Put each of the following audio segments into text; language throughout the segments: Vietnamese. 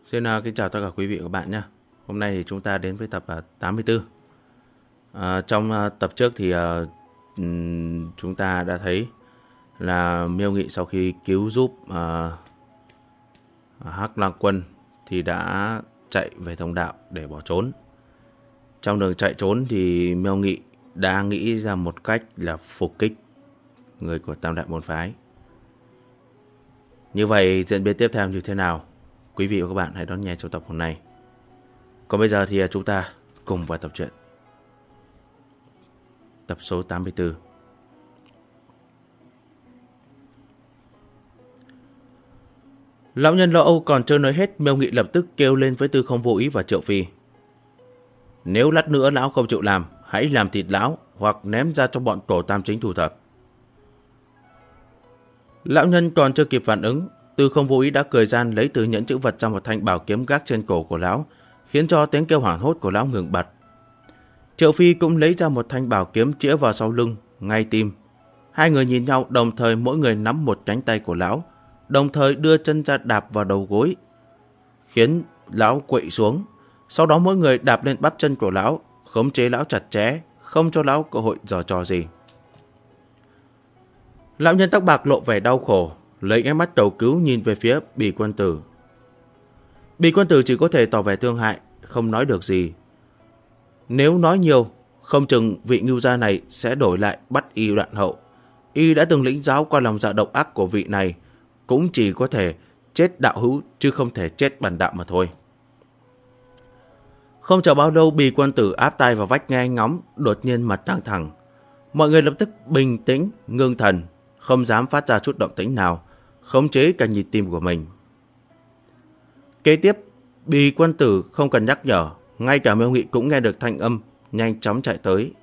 Xin kính chào tất cả quý vị và các bạn nhé. Hôm nay thì chúng ta đến với tập 84. Trong tập trước thì chúng ta đã thấy là Miêu Nghị sau khi cứu giúp Hắc Lang Quân thì đã chạy về thông đạo để bỏ trốn. Trong đường chạy trốn thì Miêu Nghị đã nghĩ ra một cách là phục kích người của Tam Đại Môn Phái. Như vậy diễn biến tiếp theo như thế nào? Quý vị và các bạn hãy đón nghe trong tập hôm nay. Còn bây giờ thì chúng ta cùng vào tập truyện. Tập số 84. Lão nhân Lo Âu còn chưa nói hết, Miêu Nghị lập tức kêu lên với Tư Không Vô Ý và Triệu Phi. Nếu lát nữa lão không chịu làm, hãy làm thịt lão hoặc ném ra cho bọn tổ Tam Chính thu thập. Lão nhân còn chưa kịp phản ứng, Tư Không Vô Ý đã cười gian lấy từ nhẫn chữ vật trong một thanh bảo kiếm gác trên cổ của lão, khiến cho tiếng kêu hoảng hốt của lão ngừng bặt. Triệu Phi cũng lấy ra một thanh bảo kiếm chĩa vào sau lưng, ngay tim. Hai người nhìn nhau, đồng thời mỗi người nắm một cánh tay của lão, đồng thời đưa chân ra đạp vào đầu gối, khiến lão quỵ xuống. Sau đó mỗi người đạp lên bắp chân của lão, khống chế lão chặt chẽ, không cho lão cơ hội giở trò gì. Lão nhân tóc bạc lộ vẻ đau khổ, lấy ánh mắt cầu cứu nhìn về phía Bì Quân Tử. Bì Quân Tử chỉ có thể tỏ vẻ thương hại, không nói được gì. Nếu nói nhiều, không chừng vị ngưu gia này sẽ đổi lại bắt y đoạn hậu. Y đã từng lĩnh giáo qua lòng dạ độc ác của vị này, cũng chỉ có thể chết đạo hữu chứ không thể chết bần đạo mà thôi. Không chờ bao lâu, Bì Quân Tử áp tai vào vách nghe ngóng, đột nhiên mặt căng thẳng. Mọi người lập tức bình tĩnh, ngưng thần, không dám phát ra chút động tĩnh nào, khống chế cả nhịp tim của mình. Kế tiếp, Bì Quân Tử không cần nhắc nhở, ngay cả Miêu Nghị cũng nghe được thanh âm, nhanh chóng chạy tới.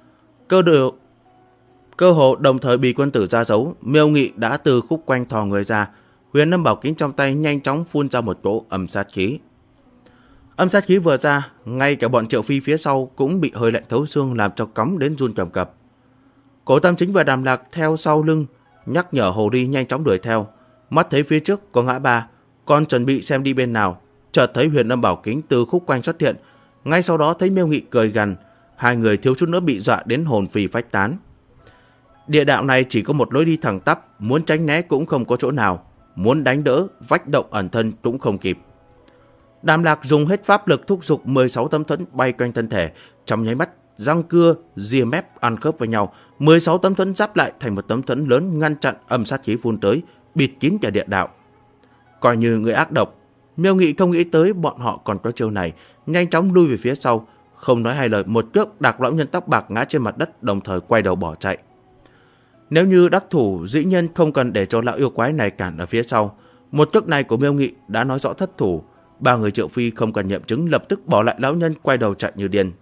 Cơ hồ đồng thời Bì Quân Tử ra dấu, Miêu Nghị đã từ khúc quanh thò người ra, huyền âm bảo kính trong tay nhanh chóng phun ra một cỗ âm sát khí. Âm sát khí vừa ra, ngay cả bọn Triệu Phi phía sau cũng bị hơi lạnh thấu xương làm cho cóng đến run cầm cập. Cổ Tam Chính và Đàm Lạc theo sau lưng, nhắc nhở hồ ly nhanh chóng đuổi theo. Mắt thấy phía trước có ngã ba, còn chuẩn bị xem đi bên nào, chợt thấy huyền âm bảo kính từ khúc quanh xuất hiện. Ngay sau đó thấy Miêu Nghị cười gằn, hai người thiếu chút nữa bị dọa đến hồn phì phách tán. Địa đạo này chỉ có một lối đi thẳng tắp, muốn tránh né cũng không có chỗ nào, muốn đánh đỡ, vách động ẩn thân cũng không kịp. Đàm Lạc dùng hết pháp lực thúc giục 16 tấm thuẫn bay quanh thân thể, trong nháy mắt răng cưa, ria mép ăn khớp với nhau, 16 tấm thuẫn giáp lại thành một tấm thuẫn lớn ngăn chặn âm sát khí phun tới, bịt kín cả địa đạo. Coi như người ác độc, Miêu Nghị không nghĩ tới bọn họ còn có chiêu này, nhanh chóng lui về phía sau, không nói hai lời, một cước đạp lão nhân tóc bạc ngã trên mặt đất, đồng thời quay đầu bỏ chạy. Nếu như đắc thủ, dĩ nhiên không cần để cho lão yêu quái này cản ở phía sau. Một cước này của Miêu Nghị đã nói rõ thất thủ. Ba người Triệu Phi không cần nghiệm chứng, lập tức bỏ lại lão nhân quay đầu chạy như điên.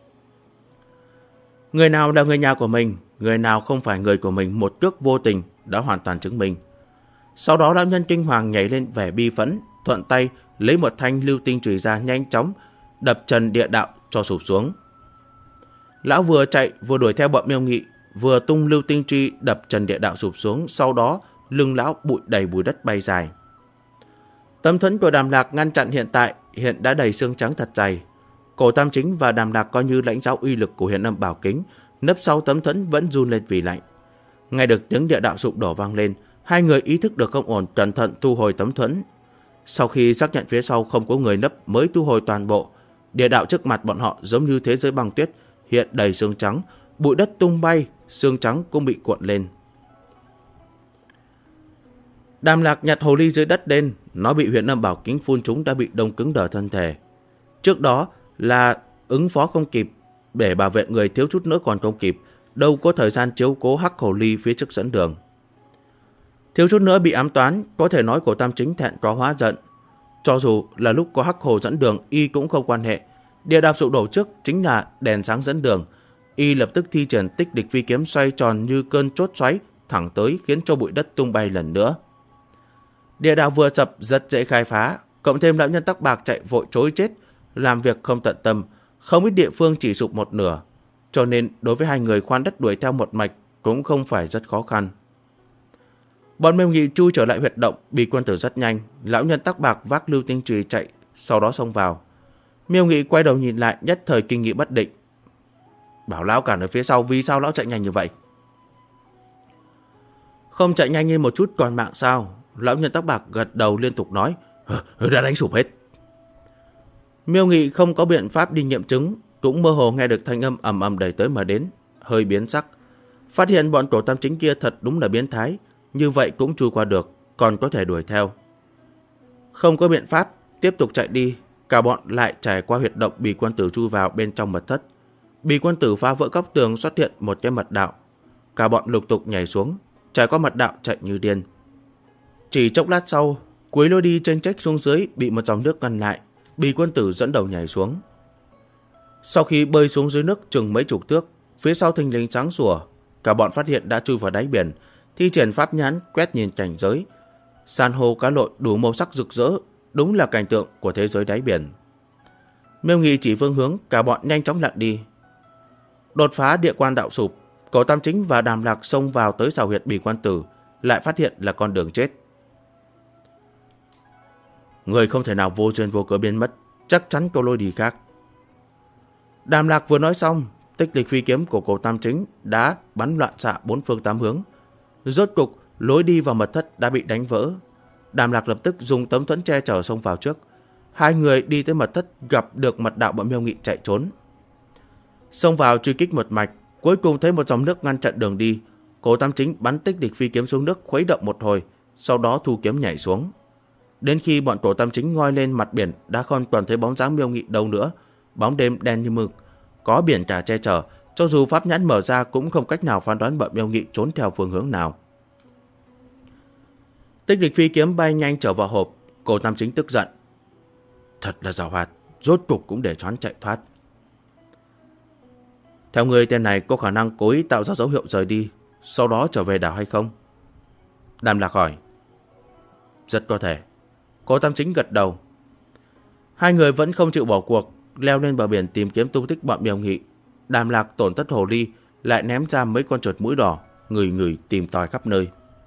Người nào là người nhà của mình, người nào không phải người của mình, một cước vô tình đã hoàn toàn chứng minh. Sau đó lão nhân kinh hoàng nhảy lên vẻ bi phẫn, thuận tay lấy một thanh lưu tinh chùy ra, nhanh chóng đập trần địa đạo cho sụp xuống. Lão vừa chạy vừa đuổi theo bọn Miêu Nghị, vừa tung lưu tinh truy đập trần địa đạo sụp xuống. Sau đó lưng lão bụi đầy bụi đất bay dài. Tấm thuẫn của Đàm Lạc ngăn chặn hiện đã đầy xương trắng thật dày. Cổ Tam Chính và Đàm Lạc coi như lãnh giáo uy lực của huyền âm bảo kính, nấp sau tấm thuẫn vẫn run lên vì lạnh. Nghe được tiếng địa đạo sụp đổ vang lên, hai người ý thức được không ổn, cẩn thận thu hồi tấm thuẫn. Sau khi xác nhận phía sau không có người nấp mới thu hồi toàn bộ. Địa đạo trước mặt bọn họ giống như thế giới băng tuyết, hiện đầy xương trắng, bụi đất tung bay, xương trắng cũng bị cuộn lên. Đàm Lạc nhặt hồ ly dưới đất lên, nó bị huyền âm bảo kính phun trúng đã bị đông cứng đờ thân thể. Trước đó là ứng phó không kịp, để bảo vệ người thiếu chút nữa còn không kịp, đâu có thời gian chiếu cố hắc hồ ly phía trước dẫn đường. Thiếu chút nữa bị ám toán, có thể nói của Tam Chính thẹn quá hóa giận. Cho dù là lúc có hắc hồ dẫn đường, y cũng không quan hệ. Địa đạo sụp đổ trước chính là đèn sáng dẫn đường. Y lập tức thi triển tích địch phi kiếm xoay tròn như cơn chốt xoáy thẳng tới, khiến cho bụi đất tung bay lần nữa. Địa đạo vừa sập rất dễ khai phá, cộng thêm lão nhân tóc bạc chạy vội trối chết, làm việc không tận tâm, không ít địa phương chỉ sụp một nửa, cho nên đối với hai người khoan đất đuổi theo một mạch cũng không phải rất khó khăn. Bọn Miêu Nghị chui trở lại huyệt động, Bì Quân Tử rất nhanh. Lão nhân tóc bạc vác lưu tinh chùy chạy, sau đó xông vào. Miêu Nghị quay đầu nhìn lại, nhất thời kinh nghị bất định. Bảo lão cản ở phía sau, vì sao lão chạy nhanh như vậy? Không chạy nhanh như một chút còn mạng sao? Lão nhân tóc bạc gật đầu liên tục nói. Đã đánh sụp hết. Miêu Nghị không có biện pháp đi nghiệm chứng, cũng mơ hồ nghe được thanh âm ầm ầm đẩy tới mà đến, hơi biến sắc. Phát hiện bọn Cổ Tam Chính kia thật đúng là biến thái, như vậy cũng chui qua được, còn có thể đuổi theo. Không có biện pháp, tiếp tục chạy đi, cả bọn lại trải qua huyệt động Bì Quân Tử chui vào bên trong mật thất. Bì Quân Tử phá vỡ góc tường, xuất hiện một cái mật đạo. Cả bọn lục tục nhảy xuống, trải qua mật đạo chạy như điên. Chỉ chốc lát sau, cuối lối đi trên trách xuống dưới bị một dòng nước ngăn lại. Bì Quân Tử dẫn đầu nhảy xuống. Sau khi bơi xuống dưới nước chừng mấy chục thước, phía sau thình lình sáng sủa, cả bọn phát hiện đã chui vào đáy biển, thi triển pháp nhãn quét nhìn cảnh giới. San hô cá lội đủ màu sắc rực rỡ, đúng là cảnh tượng của thế giới đáy biển. Miêu Nghị chỉ phương hướng, cả bọn nhanh chóng lặn đi. Đột phá địa quan đạo sụp, Cổ Tam Chính và Đàm Lạc xông vào tới sào huyệt Bì Quân Tử, lại phát hiện là con đường chết. Người không thể nào vô duyên vô cớ biến mất, chắc chắn có lối đi khác. Đàm Lạc vừa nói xong, tích lịch phi kiếm của Cổ Tam Chính đã bắn loạn xạ bốn phương tám hướng. Rốt cục, lối đi vào mật thất đã bị đánh vỡ. Đàm Lạc lập tức dùng tấm thuẫn che chở xông vào trước. Hai người đi tới mật thất gặp được mật đạo bọn Miêu Nghị chạy trốn. Xông vào truy kích một mạch, cuối cùng thấy một dòng nước ngăn chặn đường đi. Cổ Tam Chính bắn tích địch phi kiếm xuống nước khuấy động một hồi, sau đó thu kiếm nhảy xuống. Đến khi bọn Cổ Tam Chính ngoi lên mặt biển đã không còn thấy bóng dáng Miêu Nghị đâu nữa. Bóng đêm đen như mực, có biển cả che chở, cho dù pháp nhãn mở ra cũng không cách nào phán đoán bọn Miêu Nghị trốn theo phương hướng nào. Tích địch phi kiếm bay nhanh trở vào hộp. Cổ Tam Chính tức giận. Thật là giàu hoạt, rốt cục cũng để choán chạy thoát. Theo người, tên này có khả năng cố ý tạo ra dấu hiệu rời đi, sau đó trở về đảo hay không? Đàm Lạc hỏi. Rất có thể. Cổ Tam Chính gật đầu. Hai người vẫn không chịu bỏ cuộc, leo lên bờ biển tìm kiếm tung tích bọn Miêu Nghị. Đàm Lạc tổn thất hồ ly, lại ném ra mấy con chuột mũi đỏ, người tìm tòi khắp nơi.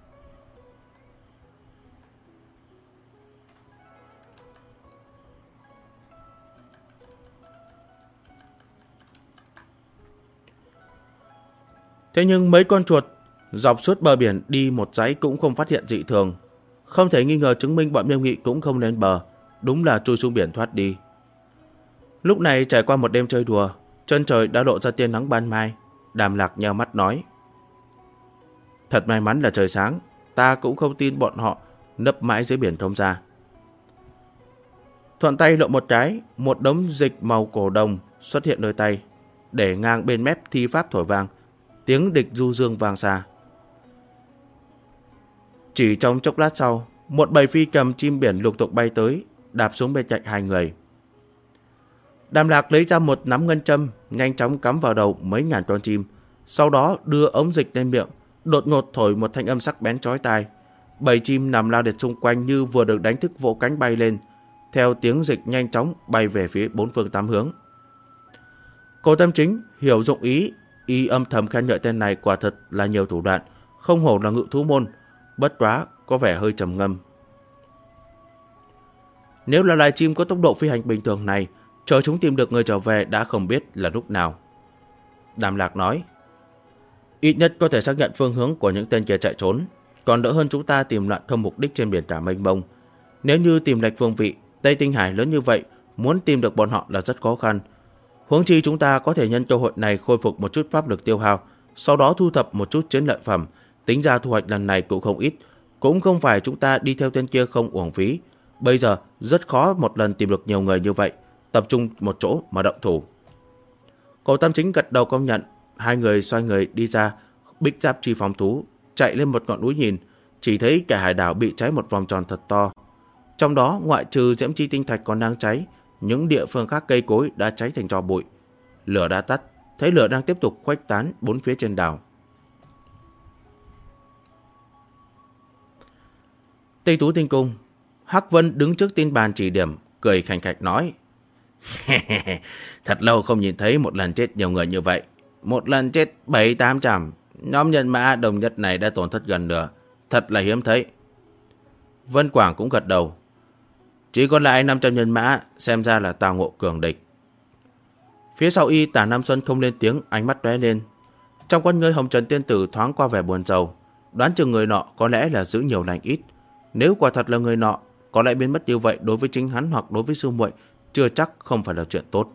Thế nhưng mấy con chuột dọc suốt bờ biển đi một dãy cũng không phát hiện dị thường. Không thể nghi ngờ chứng minh bọn Miêu Nghị cũng không lên bờ, đúng là chui xuống biển thoát đi. Lúc này trải qua một đêm chơi đùa, chân trời đã lộ ra tia nắng ban mai. Đàm Lạc nheo mắt nói. Thật may mắn là trời sáng, ta cũng không tin bọn họ nấp mãi dưới biển không ra. Thuận tay lộ một cái, một đống dịch màu cổ đồng xuất hiện nơi tay, để ngang bên mép thi pháp thổi vang. Tiếng địch du dương vang xa. Chỉ trong chốc lát sau, một bầy phi cầm chim biển lục tục bay tới, đạp xuống bên cạnh hai người. Đàm Lạc lấy ra một nắm ngân châm, nhanh chóng cắm vào đầu mấy ngàn con chim, sau đó đưa ống dịch lên miệng, đột ngột thổi một thanh âm sắc bén chói tai. Bầy chim nằm lao liệt xung quanh như vừa được đánh thức vỗ cánh bay lên, theo tiếng dịch nhanh chóng bay về phía bốn phương tám hướng. Cổ Tam Chính hiểu dụng ý, y âm thầm khen ngợi tên này quả thật là nhiều thủ đoạn, không hổ là ngự thú môn, bất quá có vẻ hơi trầm ngâm. Nếu là loài chim có tốc độ phi hành bình thường này, chờ chúng tìm được người trở về đã không biết là lúc nào. Đàm Lạc nói. Ít nhất có thể xác nhận phương hướng của những tên kia chạy trốn, còn đỡ hơn chúng ta tìm loạn không mục đích trên biển cả mênh mông. Nếu như tìm lệch phương vị, Tây Tinh Hải lớn như vậy, muốn tìm được bọn họ là rất khó khăn. Huống chi chúng ta có thể nhân cơ hội này khôi phục một chút pháp lực tiêu hao, sau đó thu thập một chút chiến lợi phẩm, tính ra thu hoạch lần này cũng không ít, cũng không phải chúng ta đi theo tên kia không uổng phí. Bây giờ rất khó một lần tìm được nhiều người như vậy, tập trung một chỗ mà động thủ. Cổ Tam Chính gật đầu công nhận. Hai người xoay người đi ra bích giáp truy phòng thú, chạy lên một ngọn núi nhìn, chỉ thấy cả hải đảo bị cháy một vòng tròn thật to. Trong đó ngoại trừ diễm chi tinh thạch còn đang cháy, những địa phương khác cây cối đã cháy thành tro bụi. Lửa đã tắt, thấy lửa đang tiếp tục khuếch tán bốn phía trên đảo. Tây Tú Tinh Cung, Hắc Vân đứng trước tin bàn chỉ điểm, cười khành khạch nói. Thật lâu không nhìn thấy một lần chết nhiều người như vậy. Một lần chết 7-800, nhóm nhân mã đồng nhất này đã tổn thất gần nửa. thật là hiếm thấy. Vân Quảng cũng gật đầu. Chỉ còn lại 500 nhân mã, xem ra là tào ngộ cường địch. Phía sau y Tả Nam Xuân không lên tiếng, ánh mắt lóe lên. Trong con ngươi Hồng Trần tiên tử thoáng qua vẻ buồn rầu, đoán chừng người nọ có lẽ là giữ nhiều lành ít. Nếu quả thật là người nọ, có lẽ biến mất như vậy đối với chính hắn hoặc đối với sư muội, chưa chắc không phải là chuyện tốt.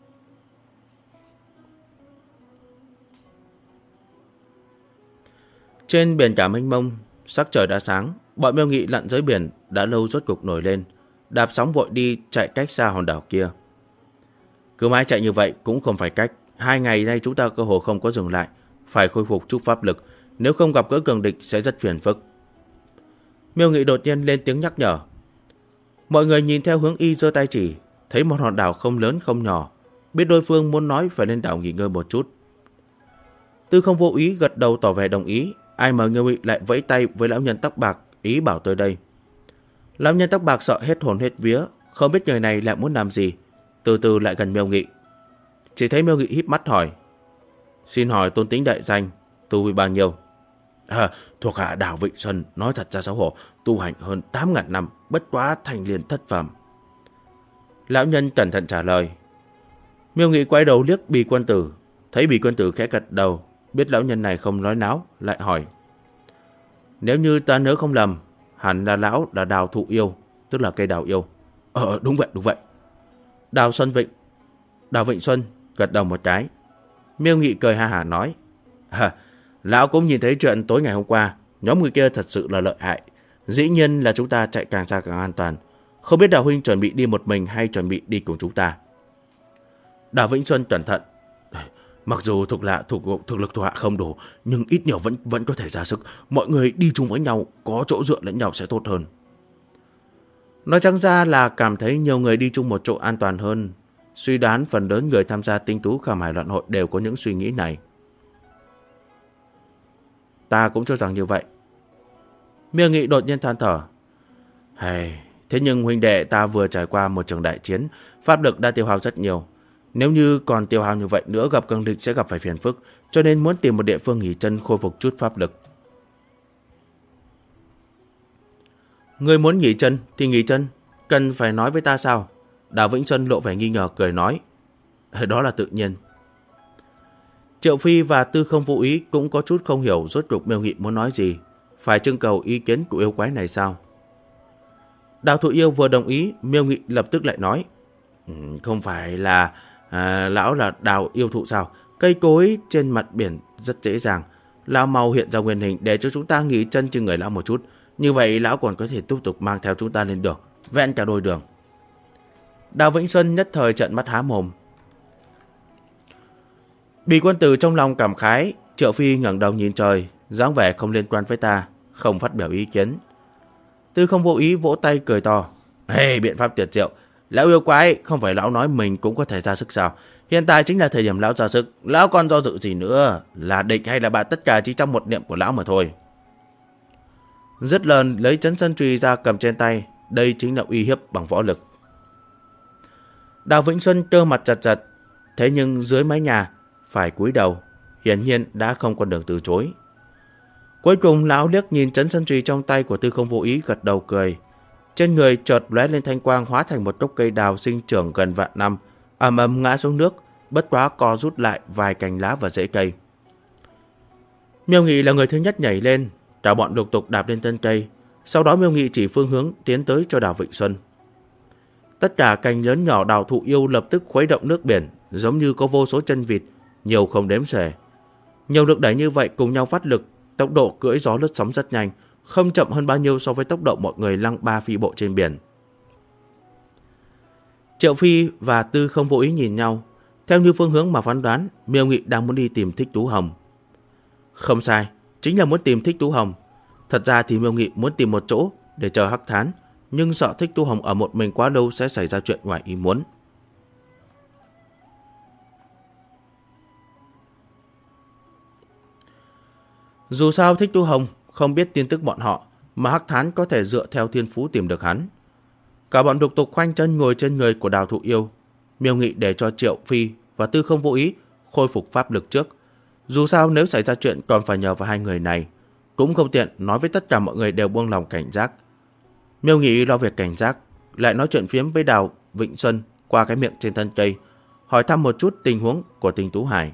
Trên biển cả mênh mông, sắc trời đã sáng, bọn Miêu Nghị lặn dưới biển đã lâu rốt cục nổi lên, đạp sóng vội đi chạy cách xa hòn đảo kia. Cứ mãi chạy như vậy cũng không phải cách. 2 ngày nay chúng ta cơ hồ không có dừng lại, phải khôi phục chút pháp lực, nếu không gặp gỡ cường địch sẽ rất phiền phức. Miêu Nghị đột nhiên lên tiếng nhắc nhở. Mọi người nhìn theo hướng y giơ tay chỉ, thấy một hòn đảo không lớn không nhỏ, biết đối phương muốn nói phải lên đảo nghỉ ngơi một chút. Tư Không vô ý gật đầu tỏ vẻ đồng ý, ai mà Miêu Nghị lại vẫy tay với lão nhân tóc bạc, ý bảo tới đây. Lão nhân tóc bạc sợ hết hồn hết vía, không biết người này lại muốn làm gì, từ từ lại gần Miêu Nghị. Chỉ thấy Miêu Nghị híp mắt hỏi. Xin hỏi tôn tính đại danh, tu vi bao nhiêu? Thuộc hạ Đào Vịnh Xuân, nói thật ra xấu hổ, tu hành hơn 8.000 năm, bất quá thành liền thất phẩm. Lão nhân cẩn thận trả lời. Miêu Nghị quay đầu liếc Bì Quân Tử, thấy Bì Quân Tử khẽ gật đầu, biết lão nhân này không nói láo, lại hỏi. Nếu như ta nhớ không lầm, hẳn là lão là Đào Thụ Yêu, tức là cây đào yêu. Đúng vậy. Đào Vịnh Xuân gật đầu một cái. Miêu Nghị cười ha hả nói. Lão cũng nhìn thấy chuyện tối ngày hôm qua, nhóm người kia thật sự là lợi hại. Dĩ nhiên là chúng ta chạy càng xa càng an toàn. Không biết Đào huynh chuẩn bị đi một mình hay chuẩn bị đi cùng chúng ta? Đào Vĩnh Xuân cẩn thận. Mặc dù thực lực thuộc hạ không đủ, nhưng ít nhiều vẫn có thể ra sức. Mọi người đi chung với nhau, có chỗ dựa lẫn nhau sẽ tốt hơn. Nói chẳng ra là cảm thấy nhiều người đi chung một chỗ an toàn hơn. Suy đoán phần lớn người tham gia tinh tú khảm hải loạn hội đều có những suy nghĩ này. Ta cũng cho rằng như vậy. Miêu Nghị đột nhiên than thở. Thế nhưng huynh đệ ta vừa trải qua một trận đại chiến, pháp lực đã tiêu hao rất nhiều. Nếu như còn tiêu hao như vậy nữa, gặp cường địch sẽ gặp phải phiền phức, cho nên muốn tìm một địa phương nghỉ chân khôi phục chút pháp lực. Người muốn nghỉ chân thì nghỉ chân, cần phải nói với ta sao? Đào Vĩnh Xuân lộ vẻ nghi ngờ cười nói. Đó là tự nhiên. Triệu Phi và Tư Không vô ý cũng có chút không hiểu rốt cuộc Miêu Nghị muốn nói gì. Phải trưng cầu ý kiến của yêu quái này sao? Đào Thụ Yêu vừa đồng ý, Miêu Nghị lập tức lại nói. Không phải là lão là đào yêu thụ sao? Cây cối trên mặt biển rất dễ dàng. Lão mau hiện ra nguyên hình để cho chúng ta nghỉ chân trên người lão một chút. Như vậy lão còn có thể tiếp tục mang theo chúng ta lên đường, vẹn cả đôi đường. Đào Vĩnh Xuân nhất thời trợn mắt há mồm. Bì Quân Tử trong lòng cảm khái. Triệu Phi ngẩng đầu nhìn trời, dáng vẻ không liên quan với ta, không phát biểu ý kiến. Tư Không vô ý vỗ tay cười to. Biện pháp tuyệt diệu. Lão yêu quái, không phải lão nói mình cũng có thể ra sức sao? Hiện tại chính là thời điểm lão ra sức. Lão còn do dự gì nữa? Là địch hay là bạn, tất cả chỉ trong một niệm của lão mà thôi. Dứt lời lấy Chấn Sơn Chùy ra cầm trên tay. Đây chính là uy hiếp bằng võ lực. Đào Vĩnh Xuân cơ mặt giật giật. Thế nhưng dưới mái nhà phải cúi đầu, hiển nhiên đã không còn đường từ chối. Cuối cùng lão liếc nhìn Chấn Sơn Chùy trong tay của Tư Không vô ý, gật đầu cười. Trên người chợt lóe lên thanh quang, hóa thành một gốc cây đào sinh trưởng gần vạn năm, ầm ầm ngã xuống nước, bất quá co rút lại vài cành lá và rễ cây. Miêu Nghị là người thứ nhất nhảy lên, cả bọn lục tục đạp lên thân cây. Sau đó Miêu Nghị chỉ phương hướng tiến tới cho Đào Vịnh Xuân. Tất cả cành lớn nhỏ Đào Thụ Yêu lập tức khuấy động nước biển, giống như có vô số chân vịt, nhiều không đếm xuể. Nhiều lực đẩy như vậy cùng nhau phát lực, tốc độ cưỡi gió lướt sóng rất nhanh, không chậm hơn bao nhiêu so với tốc độ mọi người lăng ba phi bộ trên biển. Triệu Phi và Tư Không vô ý nhìn nhau. Theo như phương hướng mà phán đoán, Miêu Nghị đang muốn đi tìm Thích Tú Hồng. Không sai, chính là muốn tìm Thích Tú Hồng. Thật ra thì Miêu Nghị muốn tìm một chỗ để chờ Hắc Thán, nhưng sợ Thích Tú Hồng ở một mình quá lâu sẽ xảy ra chuyện ngoài ý muốn. Dù sao Thích Tú Hồng không biết tin tức bọn họ, mà Hắc Thán có thể dựa theo thiên phú tìm được hắn. Cả bọn lục tục khoanh chân ngồi trên người của Đào Thụ Yêu. Miêu Nghị để cho Triệu Phi và Tư Không vô ý khôi phục pháp lực trước. Dù sao nếu xảy ra chuyện còn phải nhờ vào hai người này. cũng không tiện nói với tất cả mọi người đều buông lòng cảnh giác. Miêu Nghị lo việc cảnh giác, lại nói chuyện phiếm với Đào Vịnh Xuân qua cái miệng trên thân cây, hỏi thăm một chút tình huống của Tinh Tú Hải.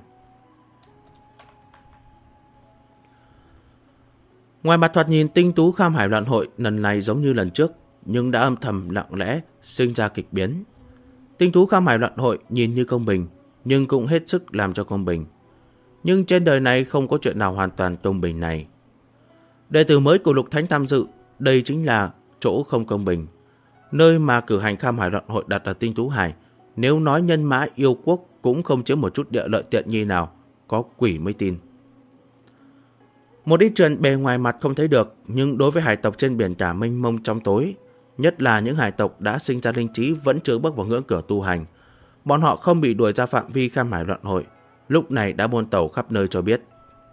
Ngoài mặt thoạt nhìn Tinh Tú Kham Hải loạn hội lần này giống như lần trước, nhưng đã âm thầm lặng lẽ sinh ra kịch biến. Tinh Tú Kham Hải loạn hội nhìn như công bình, nhưng cũng hết sức làm cho công bình. Nhưng trên đời này không có chuyện nào hoàn toàn công bình này. Đệ tử mới của Lục Thánh tham dự, đây chính là chỗ không công bình. Nơi mà cử hành Kham Hải loạn hội đặt ở Tinh Tú Hải, nếu nói nhân mã yêu quốc cũng không chiếm một chút địa lợi tiện nghi nào, có quỷ mới tin. Một ít chuyện bề ngoài mặt không thấy được, nhưng đối với hải tộc trên biển cả mênh mông trong tối, nhất là những hải tộc đã sinh ra linh trí vẫn chưa bước vào ngưỡng cửa tu hành, bọn họ không bị đuổi ra phạm vi Kham Hải loạn hội, lúc này đã buôn tàu khắp nơi cho biết.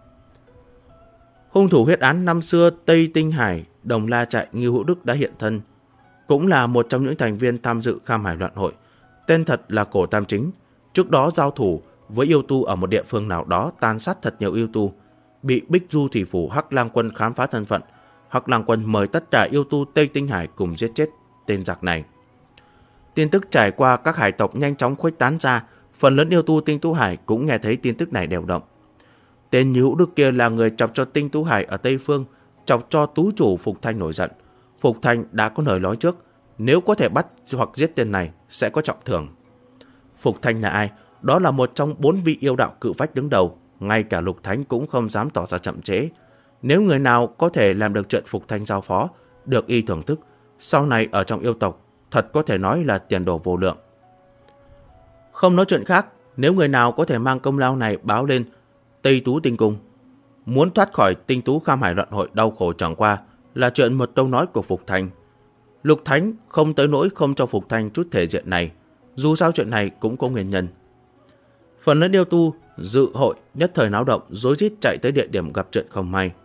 Hung thủ huyết án năm xưa Tây Tinh Hải, Đồng La Trại Ngưu Hữu Đức đã hiện thân, cũng là một trong những thành viên tham dự Kham Hải loạn hội. Tên thật là Cổ Tam Chính, trước đó giao thủ với yêu tu ở một địa phương nào đó, tàn sát thật nhiều yêu tu, bị Bích Du Thủy Phủ Hắc Lang Quân khám phá thân phận. Hắc Lang Quân mời tất cả yêu tu Tây Tinh Hải cùng giết chết tên giặc này. Tin tức trải qua các hải tộc nhanh chóng khuếch tán ra, phần lớn yêu tu Tinh Tú Hải cũng nghe thấy tin tức này đều động. Tên Như Hữu Đức kia là người chọc cho Tinh Tú Hải ở Tây Phương, chọc cho tú chủ Phục Thanh nổi giận. Phục Thanh đã có lời nói trước, nếu có thể bắt hoặc giết tên này sẽ có trọng thưởng. Phục Thanh là ai? Đó là một trong 4 vị yêu đạo cự phách đứng đầu, ngay cả Lục Thánh cũng không dám tỏ ra chậm trễ. Nếu người nào có thể làm được chuyện Phục Thanh giao phó, được y thưởng thức, sau này ở trong yêu tộc thật có thể nói là tiền đồ vô lượng. Không nói chuyện khác, nếu người nào có thể mang công lao này báo lên Tây Tú Tinh Cung, muốn thoát khỏi Tinh Tú Kham Hải loạn hội đau khổ chẳng qua là chuyện một câu nói của Phục Thanh. Lục Thánh không tới nỗi không cho Phục Thanh chút thể diện này, dù sao chuyện này cũng có nguyên nhân. Phần lớn yêu tu dự hội nhất thời náo động, rối rít chạy tới địa điểm gặp chuyện không may.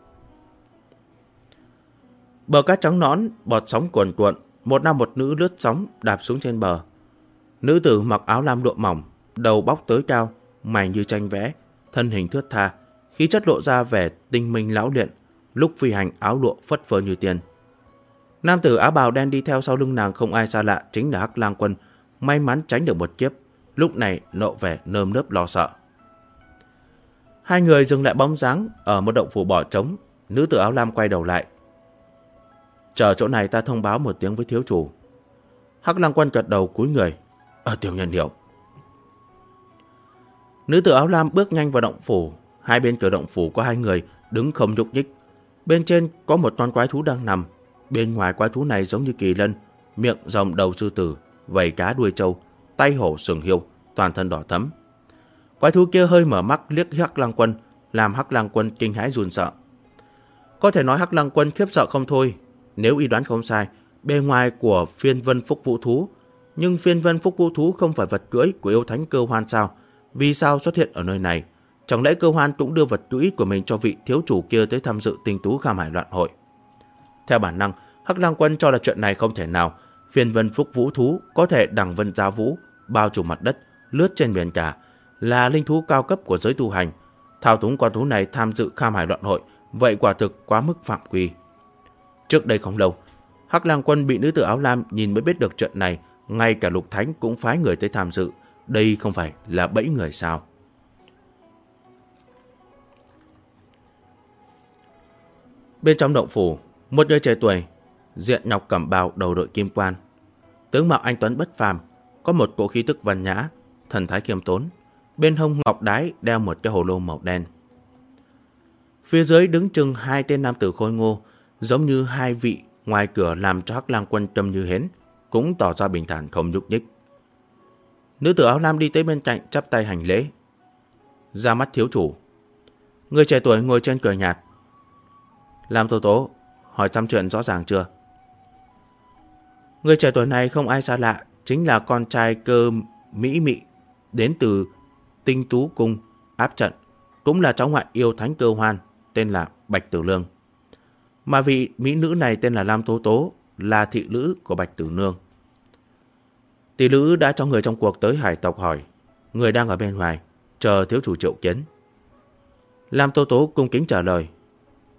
Bờ cát trắng nõn, bọt sóng cuồn cuộn, một nam một nữ lướt sóng đạp xuống trên bờ. Nữ tử mặc áo lam lụa mỏng, đầu bóc tới cao, mày như tranh vẽ, thân hình thướt tha, khí chất lộ ra vẻ tinh minh lão luyện, lúc phi hành áo lụa phất phơ như tiên. Nam tử áo bào đen đi theo sau lưng nàng không ai xa lạ, chính là Hắc Lang Quân, may mắn tránh được một kiếp, lúc này lộ vẻ nơm nớp lo sợ. Hai người dừng lại bóng dáng ở một động phủ bỏ trống. Nữ tử áo lam quay đầu lại. Chờ chỗ này ta thông báo một tiếng với thiếu chủ. Hắc Lang Quân gật đầu cúi người. Tiểu nhân hiểu. Nữ tử áo lam bước nhanh vào động phủ. Hai bên cửa động phủ có hai người đứng không nhúc nhích. Bên trên có một con quái thú đang nằm. Bên ngoài quái thú này giống như kỳ lân, miệng rồng đầu sư tử, vảy cá đuôi trâu, tay hổ sừng hiêu, toàn thân đỏ thẫm. Quái thú kia hơi mở mắt liếc Hắc Lang Quân, làm Hắc Lang Quân kinh hãi run sợ. Có thể nói Hắc Lang Quân khiếp sợ không thôi. Nếu y đoán không sai, bề ngoài của Phiên Vân Phúc Vũ Thú, nhưng Phiên Vân Phúc Vũ Thú không phải vật cưỡi của yêu thánh Cơ Hoan sao? Vì sao xuất hiện ở nơi này? Chẳng lẽ Cơ Hoan cũng đưa vật cưỡi của mình cho vị thiếu chủ kia tới tham dự Tinh Tú Kham Hải loạn hội? Theo bản năng, Hắc Lang Quân cho là chuyện này không thể nào. Phiên Vân Phúc Vũ Thú có thể đằng vân giá vũ, bao trùm mặt đất, lướt trên biển cả, là linh thú cao cấp của giới tu hành. Thao túng con thú này tham dự Kham Hải loạn hội, vậy quả thực quá mức phạm quy. Trước đây không lâu, Hắc Lang Quân bị nữ tử áo lam nhìn mới biết được chuyện này, ngay cả Lục Thánh cũng phái người tới tham dự. Đây không phải là bẫy người sao? Bên trong động phủ, một người trẻ tuổi, diện nhọc cẩm bào, đầu đội kim quan, tướng mạo anh tuấn bất phàm, có một cỗ khí tức văn nhã, thần thái khiêm tốn. Bên hông ngọc đái đeo một cái hồ lô màu đen. Phía dưới đứng chừng hai tên nam tử khôi ngô, giống như hai vị ngoài cửa, làm cho Hắc Lang Quân trông như hến, cũng tỏ ra bình thản không nhúc nhích. Nữ tử áo lam đi tới bên cạnh chắp tay hành lễ. Ra mắt thiếu chủ. Người trẻ tuổi ngồi trên cười nhạt. Lam Tố Tố, hỏi thăm chuyện rõ ràng chưa? Người trẻ tuổi này không ai xa lạ, chính là con trai Cơ Mỹ Mị, đến từ Tinh Tú Cung áp trận, cũng là cháu ngoại yêu thánh Cơ Hoan, tên là Bạch Tử Lương. Mà vị mỹ nữ này tên là Lam Tố Tố, là thị nữ của Bạch Tử Nương. Tỷ nữ đã cho người trong cuộc tới hải tộc hỏi, người đang ở bên ngoài, chờ thiếu chủ triệu kiến. Lam Tố Tố cung kính trả lời,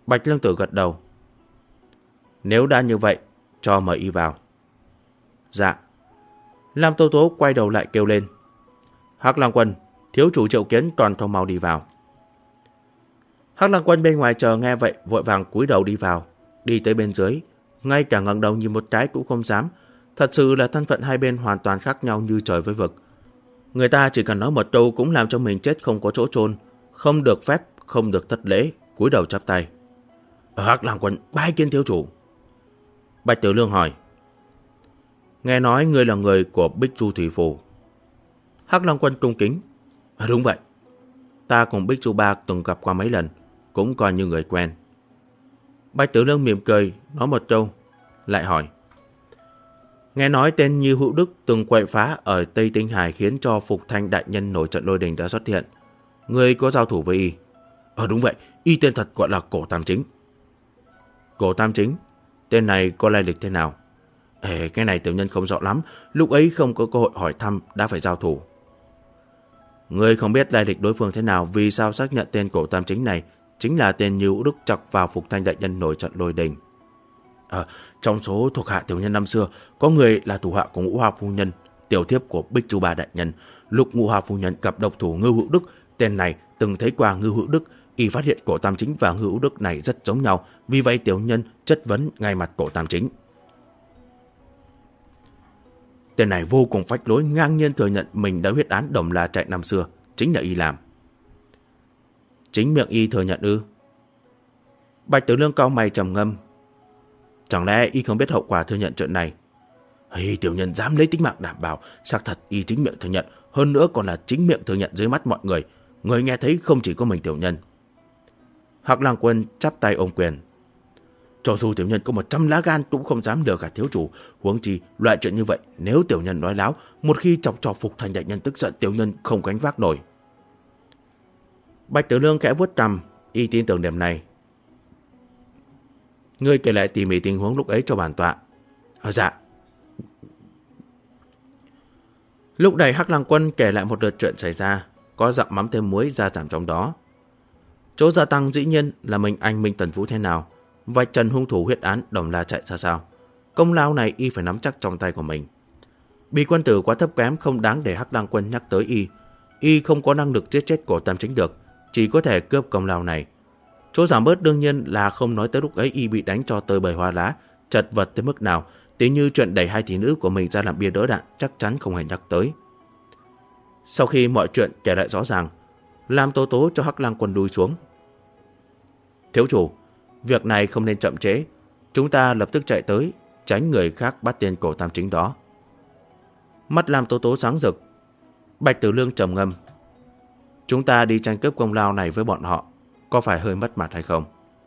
Bạch Lương Tử gật đầu. Nếu đã như vậy, cho mời y vào. Dạ. Lam Tố Tố quay đầu lại kêu lên. Hắc Lang Quân, thiếu chủ triệu kiến, còn không mau đi vào. Hắc Lang Quân bên ngoài chờ nghe vậy vội vàng cúi đầu đi vào. Đi tới bên dưới, ngay cả ngẩng đầu nhìn một cái cũng không dám. Thật sự là thân phận hai bên hoàn toàn khác nhau như trời với vực. Người ta chỉ cần nói một câu cũng làm cho mình chết không có chỗ chôn, không được phép, không được thất lễ, cúi đầu chắp tay. Hắc Lang Quân bái kiến thiếu chủ. Bạch Tử Lương hỏi. Nghe nói ngươi là người của Bích Du Thủy Phủ. Hắc Lang Quân cung kính. Đúng vậy. Ta cùng Bích Du Ba từng gặp qua mấy lần, cũng coi như người quen. Bạch Tử Lương mỉm cười, nói một câu, lại hỏi. Nghe nói tên Như Hữu Đức từng quậy phá ở Tây Tinh Hải khiến cho Phục Thanh đại nhân nổi trận lôi đình đã xuất hiện. Ngươi có giao thủ với y? Đúng vậy, y tên thật gọi là Cổ Tam Chính. Cổ Tam Chính? Tên này có lai lịch thế nào? Cái này tiểu nhân không rõ lắm, lúc ấy không có cơ hội hỏi thăm đã phải giao thủ. Ngươi không biết lai lịch đối phương thế nào, vì sao xác nhận tên Cổ Tam Chính này chính là tên Như Hữu Đức chọc vào Phục Thanh đại nhân nổi trận lôi đình? Trong số thuộc hạ tiểu nhân năm xưa, có người là thủ hạ của Ngũ Hoa phu nhân, tiểu thiếp của Bích Du Ba đại nhân. Lúc Ngũ Hoa phu nhân gặp độc thủ Ngư Hữu Đức, tên này từng thấy qua Ngư Hữu Đức, y phát hiện Cổ Tam Chính và Ngư Hữu Đức này rất giống nhau, vì vậy tiểu nhân chất vấn ngay mặt Cổ Tam Chính. Tên này vô cùng phách lối, ngang nhiên thừa nhận mình đã huyết án Đồng La Trại năm xưa, chính là y làm. Chính miệng y thừa nhận ư? Bạch Tử Lương cau mày trầm ngâm. Chẳng lẽ y không biết hậu quả thừa nhận chuyện này? Tiểu nhân dám lấy tính mạng đảm bảo, xác thật y chính miệng thừa nhận, hơn nữa còn là chính miệng thừa nhận dưới mắt mọi người. Người nghe thấy không chỉ có mình tiểu nhân. Hắc Lang Quân chắp tay ôm quyền. Cho dù tiểu nhân có 100 lá gan cũng không dám lừa gạt thiếu chủ, huống chi loại chuyện như vậy nếu tiểu nhân nói láo, một khi chọc cho Phục Thanh đại nhân tức giận, tiểu nhân không gánh vác nổi. Bạch Tử Lương khẽ vuốt cằm, y tin tưởng điểm này. Ngươi kể lại tỉ mỉ tình huống lúc ấy cho bản tọa. Dạ. Lúc này Hắc Lang Quân kể lại một lượt chuyện xảy ra, có dặm mắm thêm muối gia giảm trong đó. Chỗ gia tăng dĩ nhiên là mình anh Minh Tần Vũ thế nào, vạch trần hung thủ huyết án Đồng La Trại ra sao. Công lao này y phải nắm chắc trong tay của mình. Bì quân tử quá thấp kém, không đáng để Hắc Lang Quân nhắc tới y. Y không có năng lực giết chết Cổ Tam Chính được, chỉ có thể cướp công lao này. Chỗ giảm bớt đương nhiên là không nói tới lúc ấy y bị đánh cho tơi bời hoa lá, chật vật tới mức nào, tí như chuyện đẩy hai thị nữ của mình ra làm bia đỡ đạn chắc chắn không hề nhắc tới. Sau khi mọi chuyện kể lại rõ ràng, Lam Tố Tố cho Hắc Lang Quân đuôi xuống. Thiếu chủ, việc này không nên chậm trễ, chúng ta lập tức chạy tới, tránh người khác bắt tên Cổ Tam Chính đó. Mắt Lam Tố Tố sáng rực. Bạch Tử Lương trầm ngâm. Chúng ta đi tranh cướp công lao này với bọn họ, có phải hơi mất mặt hay không?